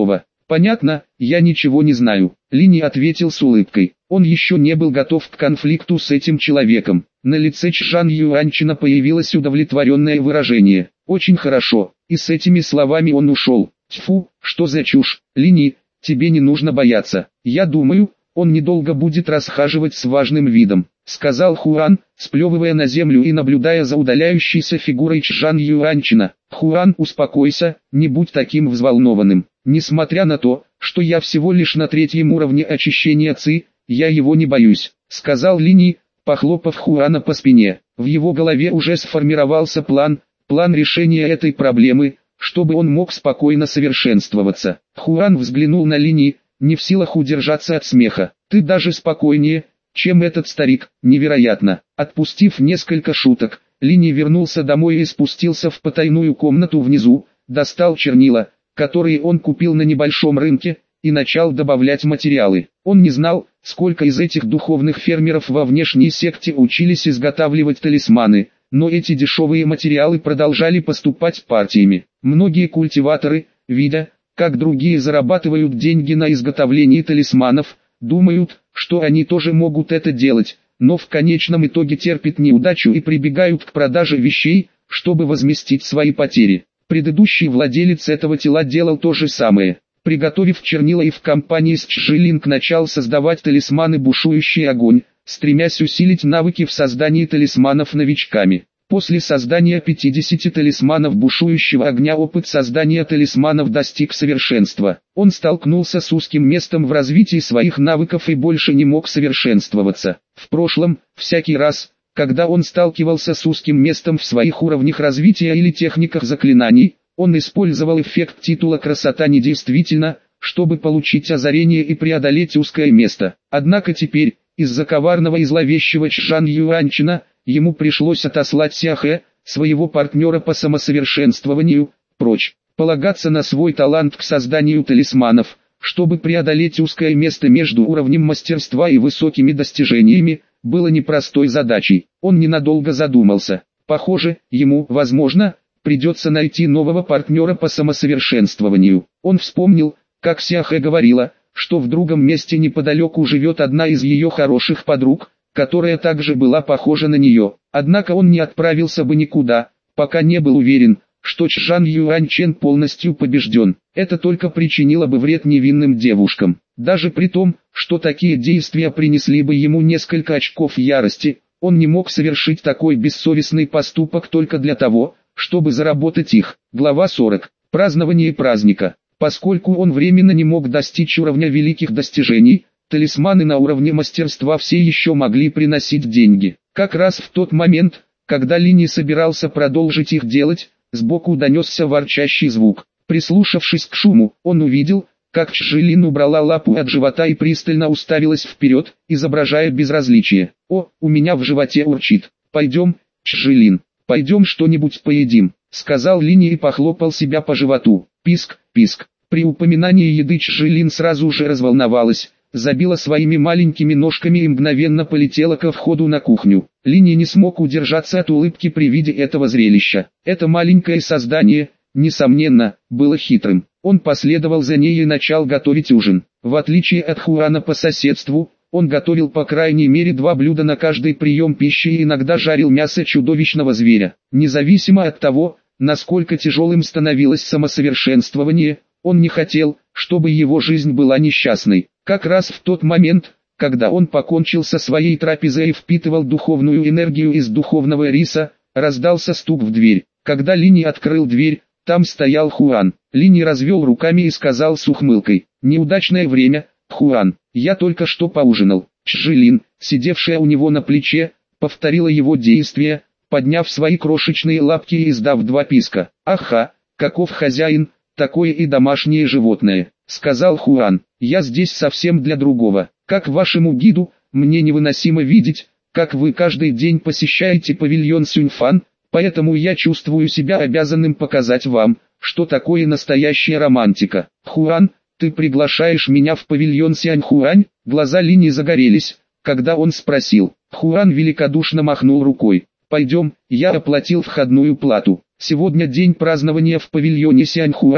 Понятно, я ничего не знаю. Линь ответил с улыбкой. Он еще не был готов к конфликту с этим человеком. На лице Чжан Юаньчина появилось удовлетворенное выражение. Очень хорошо. И с этими словами он ушел. Тьфу, что за чушь. Линь, тебе не нужно бояться. Я думаю, он недолго будет расхаживать с важным видом, сказал Хуан, сплевывая на землю и наблюдая за удаляющейся фигурой Чжан Юаньчина. Хуан, успокойся, не будь таким взволнованным. Несмотря на то, что я всего лишь на третьем уровне очищения ци, я его не боюсь, сказал Линь, похлопав Хуана по спине. В его голове уже сформировался план, план решения этой проблемы, чтобы он мог спокойно совершенствоваться. Хуан взглянул на Линь, не в силах удержаться от смеха. Ты даже спокойнее, чем этот старик, невероятно. Отпустив несколько шуток, Линь вернулся домой и спустился в потайную комнату внизу, достал чернила, которые он купил на небольшом рынке, и начал добавлять материалы. Он не знал, сколько из этих духовных фермеров во внешней секте учились изготавливать талисманы, но эти дешевые материалы продолжали поступать партиями. Многие культиваторы, видя, как другие зарабатывают деньги на изготовлении талисманов, думают, что они тоже могут это делать, но в конечном итоге терпят неудачу и прибегают к продаже вещей, чтобы возместить свои потери. Предыдущий владелец этого тела делал то же самое. Приготовив чернила и в компании с Чжилинг начал создавать талисманы «Бушующий огонь», стремясь усилить навыки в создании талисманов новичками. После создания пятидесяти талисманов бушующего огня опыт создания талисманов достиг совершенства. Он столкнулся с узким местом в развитии своих навыков и больше не мог совершенствоваться. В прошлом, всякий раз, когда он сталкивался с узким местом в своих уровнях развития или техниках заклинаний, он использовал эффект титула «Красота недействительна», чтобы получить озарение и преодолеть узкое место. Однако теперь, из-за коварного и зловещего Чжан Юаньчина, ему пришлось отослать Сяхэ, своего партнера по самосовершенствованию, прочь. Полагаться на свой талант к созданию талисманов, чтобы преодолеть узкое место между уровнем мастерства и высокими достижениями, было непростой задачей. Он ненадолго задумался. Похоже, ему, возможно, придется найти нового партнера по самосовершенствованию. Он вспомнил, как Сяхэ говорила, что в другом месте неподалеку живет одна из ее хороших подруг, которая также была похожа на нее. Однако он не отправился бы никуда, пока не был уверен, что Чжан Юаньчен полностью побежден. Это только причинило бы вред невинным девушкам. Даже при том, что такие действия принесли бы ему несколько очков ярости, он не мог совершить такой бессовестный поступок только для того, чтобы заработать их. Глава сорок. Празднование праздника. Поскольку он временно не мог достичь уровня великих достижений, талисманы на уровне мастерства все еще могли приносить деньги. Как раз в тот момент, когда Линь собирался продолжить их делать, сбоку донесся ворчащий звук. Прислушавшись к шуму, он увидел, как Чжилин убрала лапу от живота и пристально уставилась вперед, изображая безразличие. «О, у меня в животе урчит. Пойдем, Чжилин, пойдем что-нибудь поедим», — сказал Линь и похлопал себя по животу. Писк, писк. При упоминании еды Чжилин сразу же разволновалась, забила своими маленькими ножками и мгновенно полетела ко входу на кухню. Линь не смог удержаться от улыбки при виде этого зрелища. Это маленькое создание, несомненно, было хитрым. Он последовал за ней и начал готовить ужин. В отличие от Хуана по соседству, он готовил по крайней мере два блюда на каждый прием пищи и иногда жарил мясо чудовищного зверя. Независимо от того, насколько тяжелым становилось самосовершенствование, он не хотел, чтобы его жизнь была несчастной. Как раз в тот момент, когда он покончил со своей трапезой и впитывал духовную энергию из духовного риса, раздался стук в дверь. Когда Линь открыл дверь, там стоял Хуан. Линь развел руками и сказал с ухмылкой: «Неудачное время, Хуан, я только что поужинал». Чжилин, сидевшая у него на плече, повторила его действия, подняв свои крошечные лапки и издав два писка. «Аха, каков хозяин, такое и домашнее животное», — сказал Хуан. «Я здесь совсем для другого. Как вашему гиду, мне невыносимо видеть, как вы каждый день посещаете павильон Сюньфан, поэтому я чувствую себя обязанным показать вам, что такое настоящая романтика». «Хуан, ты приглашаешь меня в павильон Сяньхуань?» Глаза Линь загорелись, когда он спросил. Хуан великодушно махнул рукой. «Пойдем, я оплатил входную плату. Сегодня день празднования в павильоне Сяньхуань,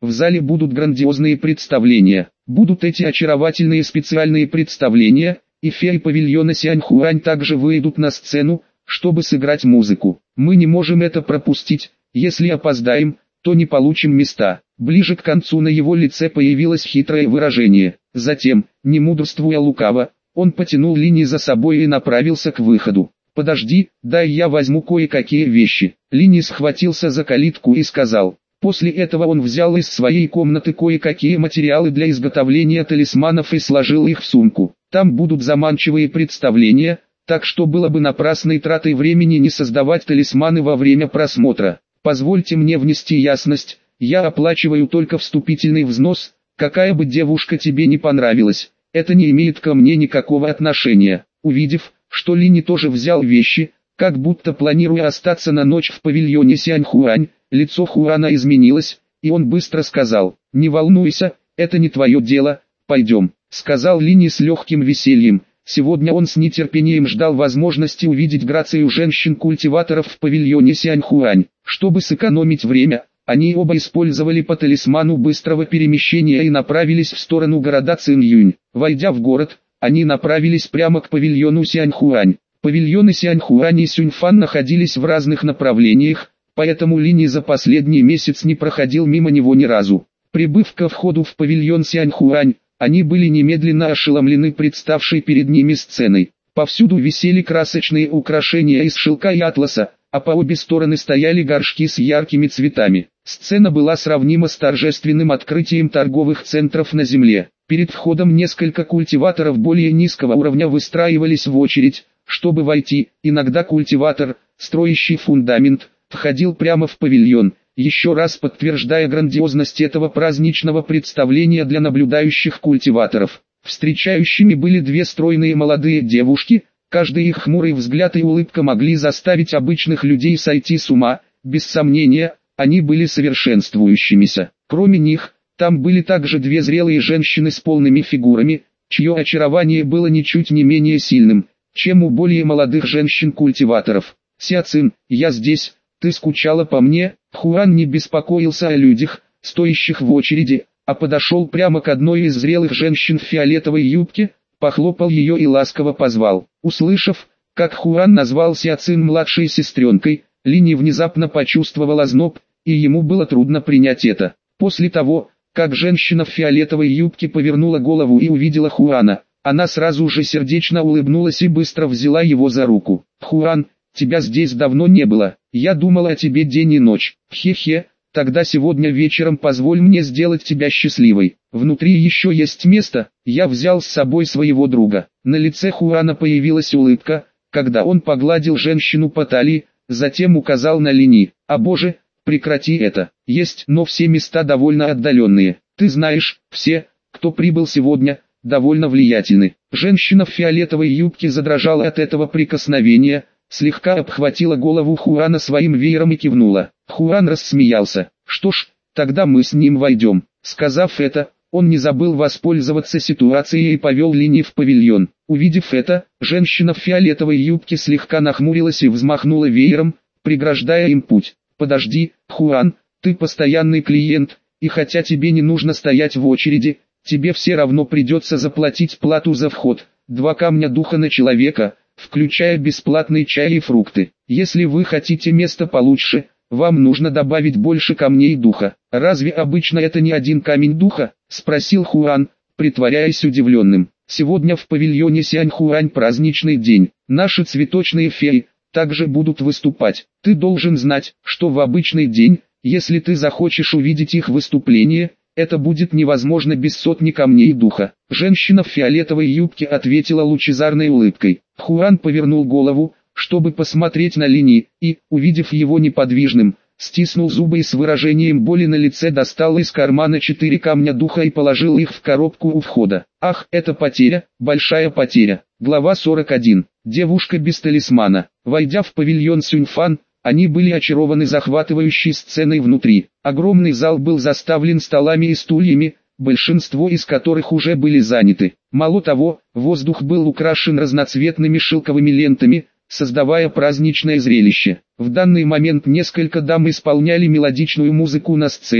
В зале будут грандиозные представления. Будут эти очаровательные специальные представления, и феи павильона Сяньхуань также выйдут на сцену, чтобы сыграть музыку. Мы не можем это пропустить, если опоздаем, то не получим места. Ближе к концу на его лице появилось хитрое выражение. Затем, не мудрствуя лукаво, он потянул Линь за собой и направился к выходу. «Подожди, дай я возьму кое-какие вещи». Линь схватился за калитку и сказал. После этого он взял из своей комнаты кое-какие материалы для изготовления талисманов и сложил их в сумку. Там будут заманчивые представления, так что было бы напрасной тратой времени не создавать талисманы во время просмотра. Позвольте мне внести ясность, я оплачиваю только вступительный взнос, какая бы девушка тебе не понравилась, это не имеет ко мне никакого отношения. Увидев, что Линь тоже взял вещи, как будто планируя остаться на ночь в павильоне Сяньхуань, лицо Хуана изменилось, и он быстро сказал: «Не волнуйся, это не твое дело, пойдем», — сказал Линь с легким весельем. Сегодня он с нетерпением ждал возможности увидеть грацию женщин-культиваторов в павильоне Сяньхуань. Чтобы сэкономить время, они оба использовали по талисману быстрого перемещения и направились в сторону города Цинъюнь. Войдя в город, они направились прямо к павильону Сяньхуань. Павильоны Сяньхуань и Сюньфан находились в разных направлениях, поэтому Линь за последний месяц не проходил мимо него ни разу. Прибыв ко входу в павильон Сяньхуань, они были немедленно ошеломлены представшей перед ними сценой. Повсюду висели красочные украшения из шелка и атласа, а по обе стороны стояли горшки с яркими цветами. Сцена была сравнима с торжественным открытием торговых центров на земле. Перед входом несколько культиваторов более низкого уровня выстраивались в очередь, чтобы войти. Иногда культиватор, строящий фундамент, входил прямо в павильон, еще раз подтверждая грандиозность этого праздничного представления для наблюдающих культиваторов. Встречающими были две стройные молодые девушки, каждый их хмурый взгляд и улыбка могли заставить обычных людей сойти с ума. Без сомнения, они были совершенствующимися. Кроме них, там были также две зрелые женщины с полными фигурами, чье очарование было ничуть не менее сильным, чем у более молодых женщин-культиваторов. «Ся Цин, я здесь, ты скучала по мне?» Хуан не беспокоился о людях, стоящих в очереди, а подошел прямо к одной из зрелых женщин в фиолетовой юбке, похлопал ее и ласково позвал. Услышав, как Хуан назвал Ся Цин младшей сестренкой, Линь внезапно почувствовал озноб, и ему было трудно принять это. После того, как женщина в фиолетовой юбке повернула голову и увидела Хуана, она сразу же сердечно улыбнулась и быстро взяла его за руку. «Хуан, тебя здесь давно не было, я думала о тебе день и ночь. Хе-хе, тогда сегодня вечером позволь мне сделать тебя счастливой. Внутри еще есть место, я взял с собой своего друга». На лице Хуана появилась улыбка, когда он погладил женщину по талии, затем указал на Линь. «А боже, прекрати это, есть, но все места довольно отдаленные. Ты знаешь, все, кто прибыл сегодня, довольно влиятельны». Женщина в фиолетовой юбке задрожала от этого прикосновения, слегка обхватила голову Хуана своим веером и кивнула. Хуан рассмеялся. «Что ж, тогда мы с ним войдем». Сказав это, он не забыл воспользоваться ситуацией и повел Линь в павильон. Увидев это, женщина в фиолетовой юбке слегка нахмурилась и взмахнула веером, преграждая им путь. «Подожди, Хуан, ты постоянный клиент, и хотя тебе не нужно стоять в очереди, тебе все равно придется заплатить плату за вход. Два камня духа на человека, включая бесплатный чай и фрукты. Если вы хотите место получше, вам нужно добавить больше камней духа». «Разве обычно это не один камень духа?» — спросил Хуан, притворяясь удивленным. «Сегодня в павильоне Сяньхуань праздничный день. Наши цветочные феи также будут выступать. Ты должен знать, что в обычный день, если ты захочешь увидеть их выступление, это будет невозможно без сотни камней духа». Женщина в фиолетовой юбке ответила лучезарной улыбкой. Хуан повернул голову, чтобы посмотреть на Линь, и, увидев его неподвижным, стиснул зубы и с выражением боли на лице достал из кармана четыре камня духа и положил их в коробку у входа. «Ах, это потеря, большая потеря». Глава сорок один. Девушка без талисмана. Войдя в павильон Сюньфан, они были очарованы захватывающей сценой внутри. Огромный зал был заставлен столами и стульями, большинство из которых уже были заняты. Мало того, воздух был украшен разноцветными шелковыми лентами, создавая праздничное зрелище. В данный момент несколько дам исполняли мелодичную музыку на сцене,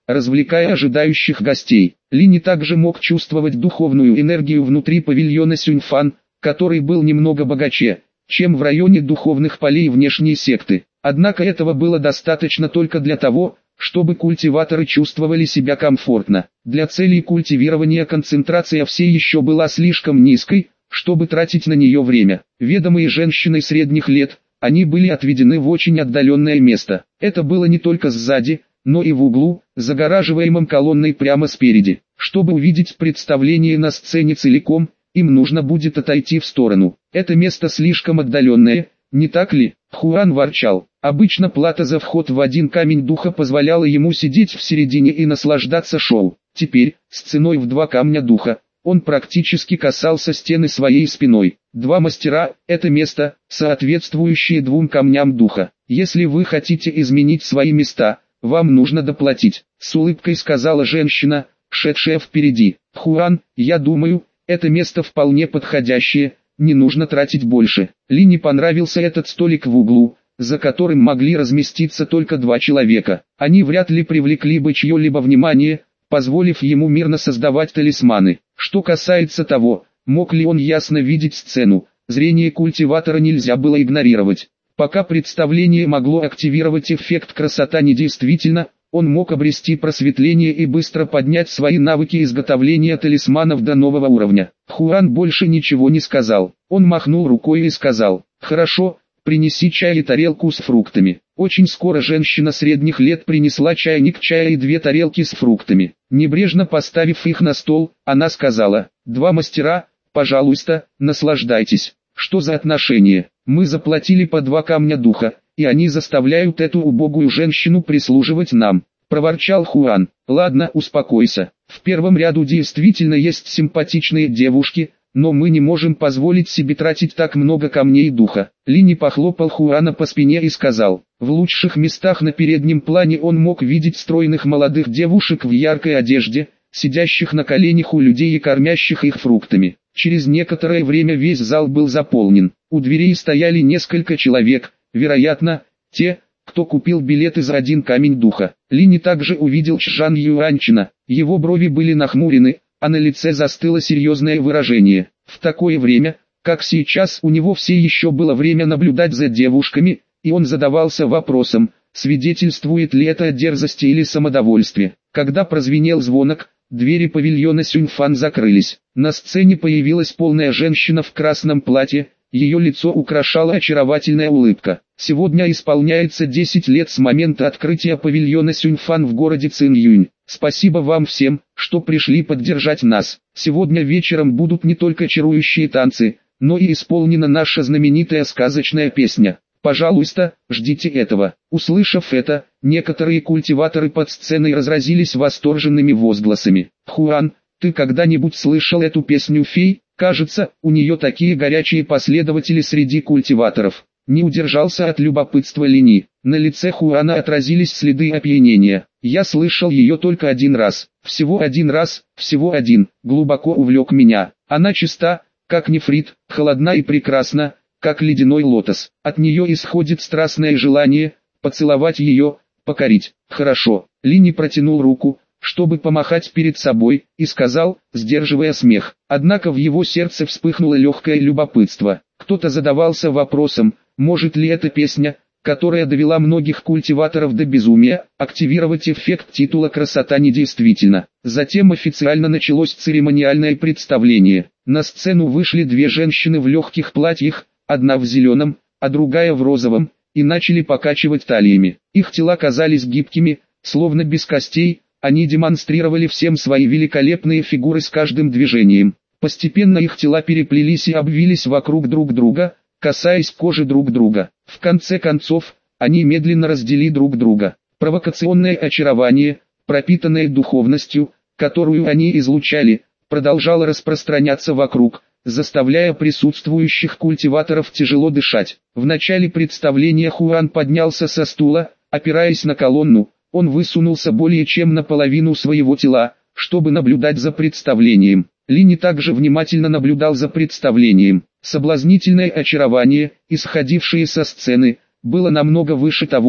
развлекая ожидающих гостей. Линь также мог чувствовать духовную энергию внутри павильона Сюньфан, который был немного богаче, чем в районе духовных полей внешней секты. Однако этого было достаточно только для того, чтобы культиваторы чувствовали себя комфортно. Для целей культивирования концентрация все еще была слишком низкой, чтобы тратить на нее время. Ведомые женщиной средних лет, они были отведены в очень отдаленное место. Это было не только сзади, но и в углу, загораживаемом колонной прямо спереди. Чтобы увидеть представление на сцене целиком, им нужно будет отойти в сторону. Это место слишком отдаленное, не так ли? Хуан ворчал. Обычно плата за вход в один камень духа позволяла ему сидеть в середине и наслаждаться шоу. Теперь, с ценой в два камня духа, он практически касался стены своей спиной. Два мастера – это место, соответствующее двум камням духа. Если вы хотите изменить свои места, вам нужно доплатить, с улыбкой сказала женщина, шедшая впереди. Хуан, я думаю, это место вполне подходящее, не нужно тратить больше. Ли не понравился этот столик в углу, за которым могли разместиться только два человека. Они вряд ли привлекли бы чье-либо внимание, позволив ему мирно создавать талисманы. Что касается того, мог ли он ясно видеть сцену, зрение культиватора нельзя было игнорировать. Пока представление могло активировать эффект красота недействительно, он мог обрести просветление и быстро поднять свои навыки изготовления талисманов до нового уровня. Хуан больше ничего не сказал. Он махнул рукой и сказал: «Хорошо, принеси чай и тарелку с фруктами». Очень скоро женщина средних лет принесла чайник чая и две тарелки с фруктами. Небрежно поставив их на стол, она сказала: «Два мастера, пожалуйста, наслаждайтесь». «Что за отношения? Мы заплатили по два камня духа, и они заставляют эту убогую женщину прислуживать нам», — проворчал Хуан. «Ладно, успокойся. В первом ряду действительно есть симпатичные девушки, но мы не можем позволить себе тратить так много камней духа». Ли не похлопал Хуана по спине и сказал: «В лучших местах на переднем плане он мог видеть стройных молодых девушек в яркой одежде, сидящих на коленях у людей и кормящих их фруктами». Через некоторое время весь зал был заполнен. У дверей стояли несколько человек, вероятно, те, кто купил билеты за один камень духа. Ли не также увидел Чжан Юанчина. Его брови были нахмурены, а на лице застыло серьезное выражение. В такое время, как сейчас, у него все еще было время наблюдать за девушками, и он задавался вопросом, свидетельствует ли это о дерзости или самодовольстве. Когда прозвенел звонок, двери павильона Сюньфан закрылись. На сцене появилась полная женщина в красном платье, ее лицо украшала очаровательная улыбка. Сегодня исполняется десять лет с момента открытия павильона Сюньфан в городе Цинъюнь. Спасибо вам всем, что пришли поддержать нас. Сегодня вечером будут не только чарующие танцы, но и исполнена наша знаменитая сказочная песня. Пожалуйста, ждите этого». Услышав это, некоторые культиваторы под сценой разразились восторженными возгласами. «Хуан, ты когда-нибудь слышал эту песню фей? Кажется, у нее такие горячие последователи среди культиваторов». Не удержался от любопытства Лини. На лице Хуана отразились следы опьянения. «Я слышал ее только один раз. Всего один раз, всего один. Глубоко увлек меня. Она чиста, как нефрит, холодна и прекрасна, как ледяной лотос. От нее исходит страстное желание поцеловать ее, покорить». «Хорошо». Лини протянул руку, чтобы помахать перед собой, и сказал, сдерживая смех. Однако в его сердце вспыхнуло легкое любопытство. Кто-то задавался вопросом, может ли эта песня, которая довела многих культиваторов до безумия, активировать эффект титула «Красота недействительна». Затем официально началось церемониальное представление. На сцену вышли две женщины в легких платьях, одна в зеленом, а другая в розовом, и начали покачивать талиями. Их тела казались гибкими, словно без костей, они демонстрировали всем свои великолепные фигуры с каждым движением. Постепенно их тела переплелись и обвились вокруг друг друга, касаясь кожи друг друга. В конце концов, они медленно разделили друг друга. Провокационное очарование, пропитанное духовностью, которую они излучали, продолжало распространяться вокруг, заставляя присутствующих культиваторов тяжело дышать. В начале представления Хуан поднялся со стула, опираясь на колонну, он высунулся более чем наполовину своего тела, чтобы наблюдать за представлением. Лини также внимательно наблюдал за представлением. Соблазнительное очарование, исходившее со сцены, было намного выше того,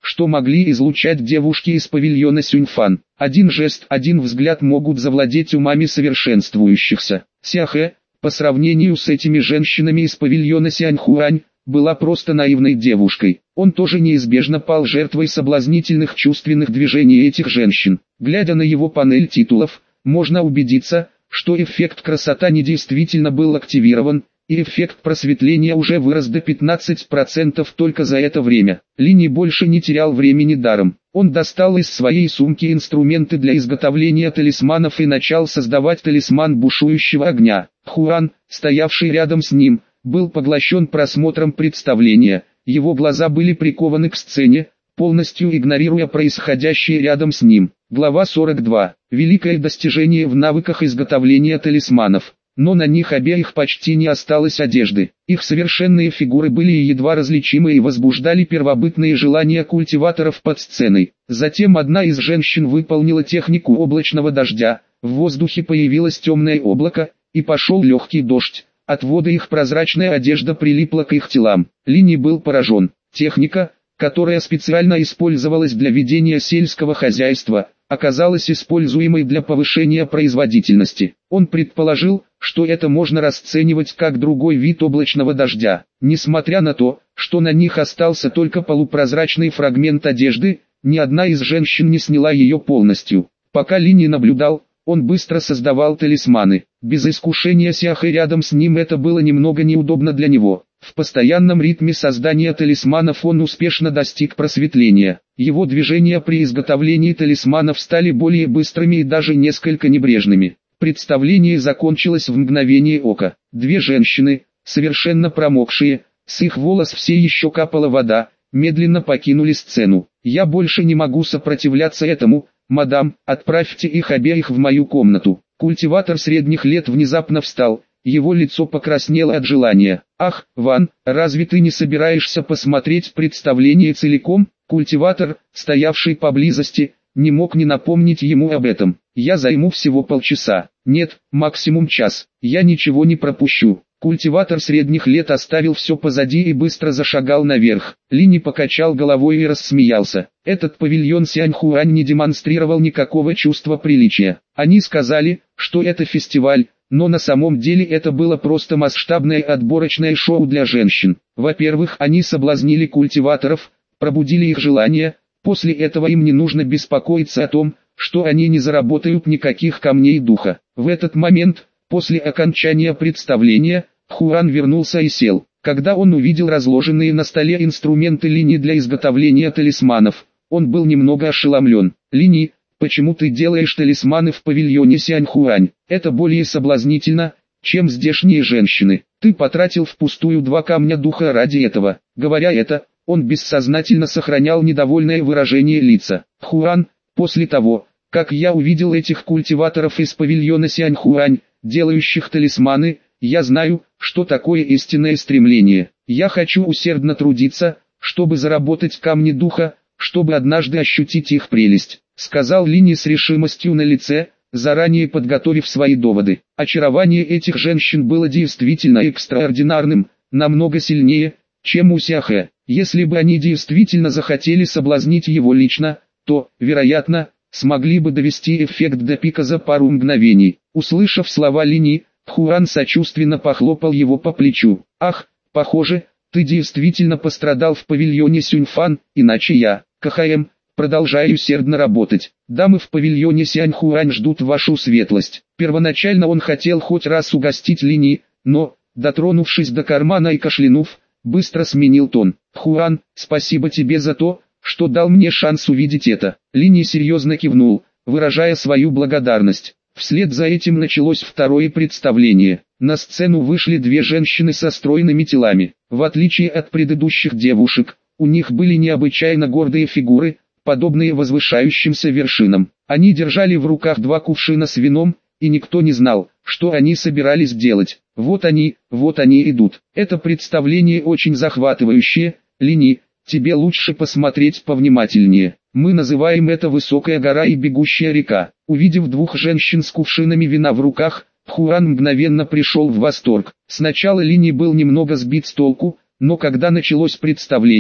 что могли излучать девушки из павильона Сюньфан. Один жест, один взгляд могут завладеть умами совершенствующихся. Сяхэ, по сравнению с этими женщинами из павильона Сяньхуань, была просто наивной девушкой. Он тоже неизбежно пал жертвой соблазнительных чувственных движений этих женщин. Глядя на его панель титулов, можно убедиться, что эффект красота недействительно был активирован, и эффект просветления уже вырос до пятнадцати процентов только за это время. Линь больше не терял времени даром. Он достал из своей сумки инструменты для изготовления талисманов и начал создавать талисман бушующего огня. Хуан, стоявший рядом с ним, был поглощен просмотром представления. Его глаза были прикованы к сцене, полностью игнорируя происходящее рядом с ним. Глава сорок два. Великое достижение в навыках изготовления талисманов. Но на них обеих почти не осталось одежды. Их совершенные фигуры были едва различимы и возбуждали первобытные желания культиваторов под сценой. Затем одна из женщин выполнила технику облачного дождя, в воздухе появилось темное облако, и пошел легкий дождь. От воды их прозрачная одежда прилипла к их телам. Линь был поражен. Техника, которая специально использовалась для ведения сельского хозяйства, оказалась используемой для повышения производительности. Он предположил, что это можно расценивать как другой вид облачного дождя. Несмотря на то, что на них остался только полупрозрачный фрагмент одежды, ни одна из женщин не сняла ее полностью. Пока Линь наблюдал, он быстро создавал талисманы. Без искушения Сяхэ рядом с ним это было немного неудобно для него. В постоянном ритме создания талисманов он успешно достиг просветления. Его движения при изготовлении талисманов стали более быстрыми и даже несколько небрежными. Представление закончилось в мгновение ока. Две женщины, совершенно промокшие, с их волос все еще капала вода, медленно покинули сцену. «Я больше не могу сопротивляться этому, мадам, отправьте их обеих в мою комнату». Культиватор средних лет внезапно встал, его лицо покраснело от желания. «Ах, Ван, разве ты не собираешься посмотреть представление целиком?» Культиватор, стоявший поблизости, не мог не напомнить ему об этом. «Я займу всего полчаса. Нет, максимум час. Я ничего не пропущу». Культиватор средних лет оставил все позади и быстро зашагал наверх. Линь покачал головой и рассмеялся. Этот павильон Сяньхуань не демонстрировал никакого чувства приличия. Они сказали, что это фестиваль, но на самом деле это было просто масштабное отборочное шоу для женщин. Во-первых, они соблазнили культиваторов, пробудили их желания, после этого им не нужно беспокоиться о том, что они не заработают никаких камней духа. В этот момент, после окончания представления, Хуан вернулся и сел. Когда он увидел разложенные на столе инструменты Линь для изготовления талисманов, он был немного ошеломлен. «Линь, почему ты делаешь талисманы в павильоне Сяньхуань? Это более соблазнительно, чем здешние женщины. Ты потратил впустую два камня духа ради этого». Говоря это, он бессознательно сохранял недовольное выражение лица. «Хуан, после того, как я увидел этих культиваторов из павильона Сяньхуань, делающих талисманы, я знаю, что такое истинное стремление. Я хочу усердно трудиться, чтобы заработать камни духа, чтобы однажды ощутить их прелесть», — сказал Линь с решимостью на лице, заранее подготовив свои доводы. Очарование этих женщин было действительно экстраординарным, намного сильнее, чем у Сяхэ. Если бы они действительно захотели соблазнить его лично, то, вероятно, смогли бы довести эффект до пика за пару мгновений. Услышав слова Линь, Хуан сочувственно похлопал его по плечу. «Ах, похоже, ты действительно пострадал в павильоне Сюньфан, иначе я, КХМ, продолжаю усердно работать. Дамы в павильоне Сяньхуань ждут вашу светлость». Первоначально он хотел хоть раз угостить Линь, но, дотронувшись до кармана и кашлянув, быстро сменил тон. «Хуан, спасибо тебе за то, что дал мне шанс увидеть это». Линь серьезно кивнул, выражая свою благодарность. Вслед за этим началось второе представление. На сцену вышли две женщины со стройными телами. В отличие от предыдущих девушек, у них были необычайно гордые фигуры, подобные возвышающимся вершинам. Они держали в руках два кувшина с вином, и никто не знал, что они собирались делать. Вот они, вот они идут. Это представление очень захватывающее. Линь, тебе лучше посмотреть повнимательнее. Мы называем это высокая гора и бегущая река. Увидев двух женщин с кувшинами вина в руках, Хуан мгновенно пришел в восторг. Сначала Линь был немного сбит с толку, но когда началось представление,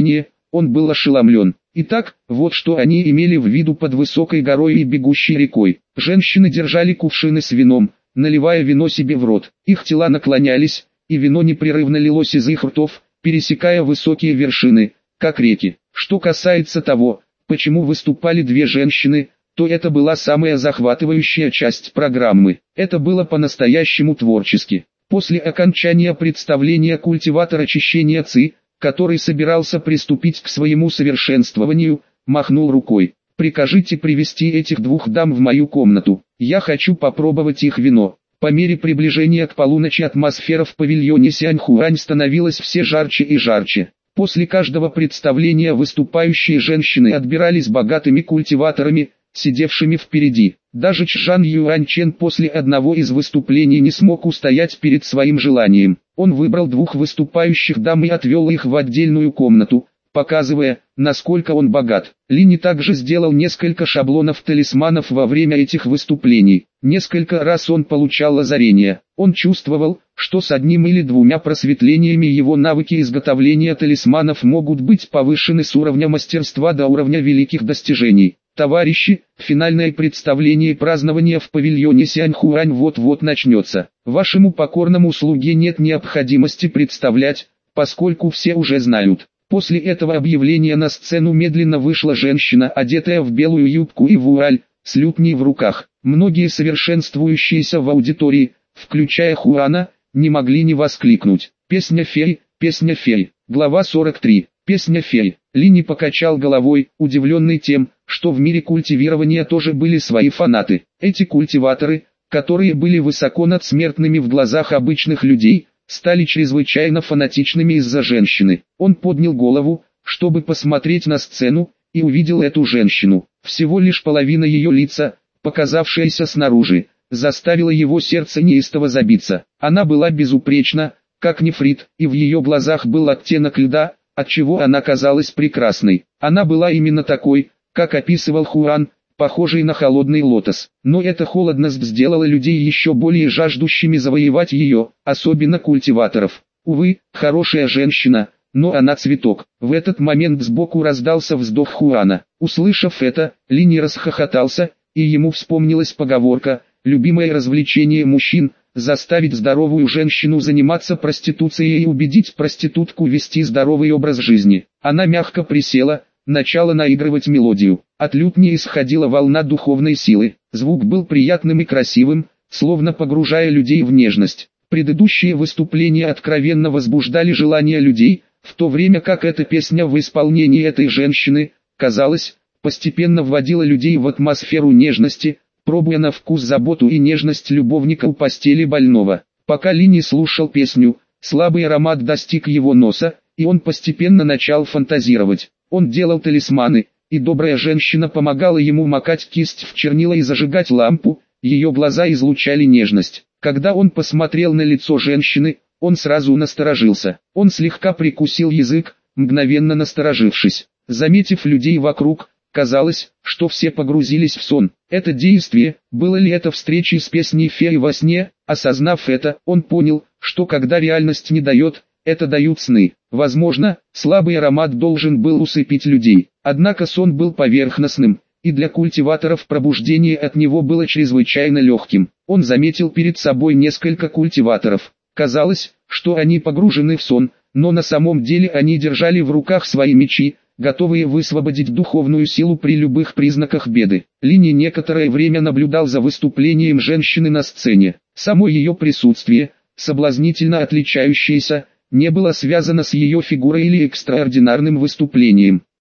он был ошеломлен. Итак, вот что они имели в виду под высокой горой и бегущей рекой. Женщины держали кувшины с вином, наливая вино себе в рот. Их тела наклонялись, и вино непрерывно лилось из их ртов, пересекая высокие вершины, как реки. Что касается того, почему выступали две женщины, то это была самая захватывающая часть программы. Это было по-настоящему творчески. После окончания представления культиватор очищения ЦИ, который собирался приступить к своему совершенствованию, махнул рукой. «Прикажите привести этих двух дам в мою комнату. Я хочу попробовать их вино». По мере приближения к полуночи атмосфера в павильоне Сяньхуань становилась все жарче и жарче. После каждого представления выступающие женщины отбирались богатыми культиваторами, сидевшими впереди. Даже Чжан Юаньчен после одного из выступлений не смог устоять перед своим желанием. Он выбрал двух выступающих дам и отвел их в отдельную комнату, показывая, насколько он богат. Линь также сделал несколько шаблонов талисманов во время этих выступлений. Несколько раз он получал озарение. Он чувствовал, что с одним или двумя просветлениями его навыки изготовления талисманов могут быть повышены с уровня мастерства до уровня великих достижений. Товарищи, финальное представление и празднование в павильоне Сяньхуань вот-вот начнется. Вашему покорному слуге нет необходимости представлять, поскольку все уже знают. После этого объявления на сцену медленно вышла женщина, одетая в белую юбку и вуаль, с лютней в руках. Многие совершенствующиеся в аудитории, включая Хуана, не могли не воскликнуть. Песня фей, песня фей. Глава сорок три. Песня фей. Линь покачал головой, удивленный тем, что в мире культивирования тоже были свои фанаты. Эти культиваторы, которые были высоко над смертными в глазах обычных людей, стали чрезвычайно фанатичными из-за женщины. Он поднял голову, чтобы посмотреть на сцену, и увидел эту женщину. Всего лишь половина ее лица, показавшаяся снаружи, заставила его сердце неистово забиться. Она была безупречна, как нефрит, и в ее глазах был оттенок льда, отчего она казалась прекрасной. Она была именно такой, как описывал Хуан, похожей на холодный лотос. Но эта холодность сделала людей еще более жаждущими завоевать ее, особенно культиваторов. Увы, хорошая женщина, но она цветок. В этот момент сбоку раздался вздох Хуана. Услышав это, Линь расхохотался, и ему вспомнилась поговорка: «Любимое развлечение мужчин – заставить здоровую женщину заниматься проституцией и убедить проститутку вести здоровый образ жизни». Она мягко присела, начала наигрывать мелодию. От лютни исходила волна духовной силы. Звук был приятным и красивым, словно погружая людей в нежность. Предыдущие выступления откровенно возбуждали желание людей, в то время как эта песня в исполнении этой женщины, казалось, постепенно вводила людей в атмосферу нежности, пробуя на вкус заботу и нежность любовника у постели больного. Пока Линь слушал песню, слабый аромат достиг его носа, и он постепенно начал фантазировать. Он делал талисманы, и добрая женщина помогала ему макать кисть в чернила и зажигать лампу, ее глаза излучали нежность. Когда он посмотрел на лицо женщины, он сразу насторожился. Он слегка прикусил язык, мгновенно насторожившись. Заметив людей вокруг, казалось, что все погрузились в сон. Это действие, было ли это встречей с песней феи во сне? Осознав это, он понял, что когда реальность не дает, это дают сны. Возможно, слабый аромат должен был усыпить людей. Однако сон был поверхностным, и для культиваторов пробуждение от него было чрезвычайно легким. Он заметил перед собой несколько культиваторов. Казалось, что они погружены в сон, но на самом деле они держали в руках свои мечи, готовые высвободить духовную силу при любых признаках беды. Линь некоторое время наблюдал за выступлением женщины на сцене. Само ее присутствие, соблазнительно отличающееся, не было связано с ее фигурой или экстраординарным выступлением.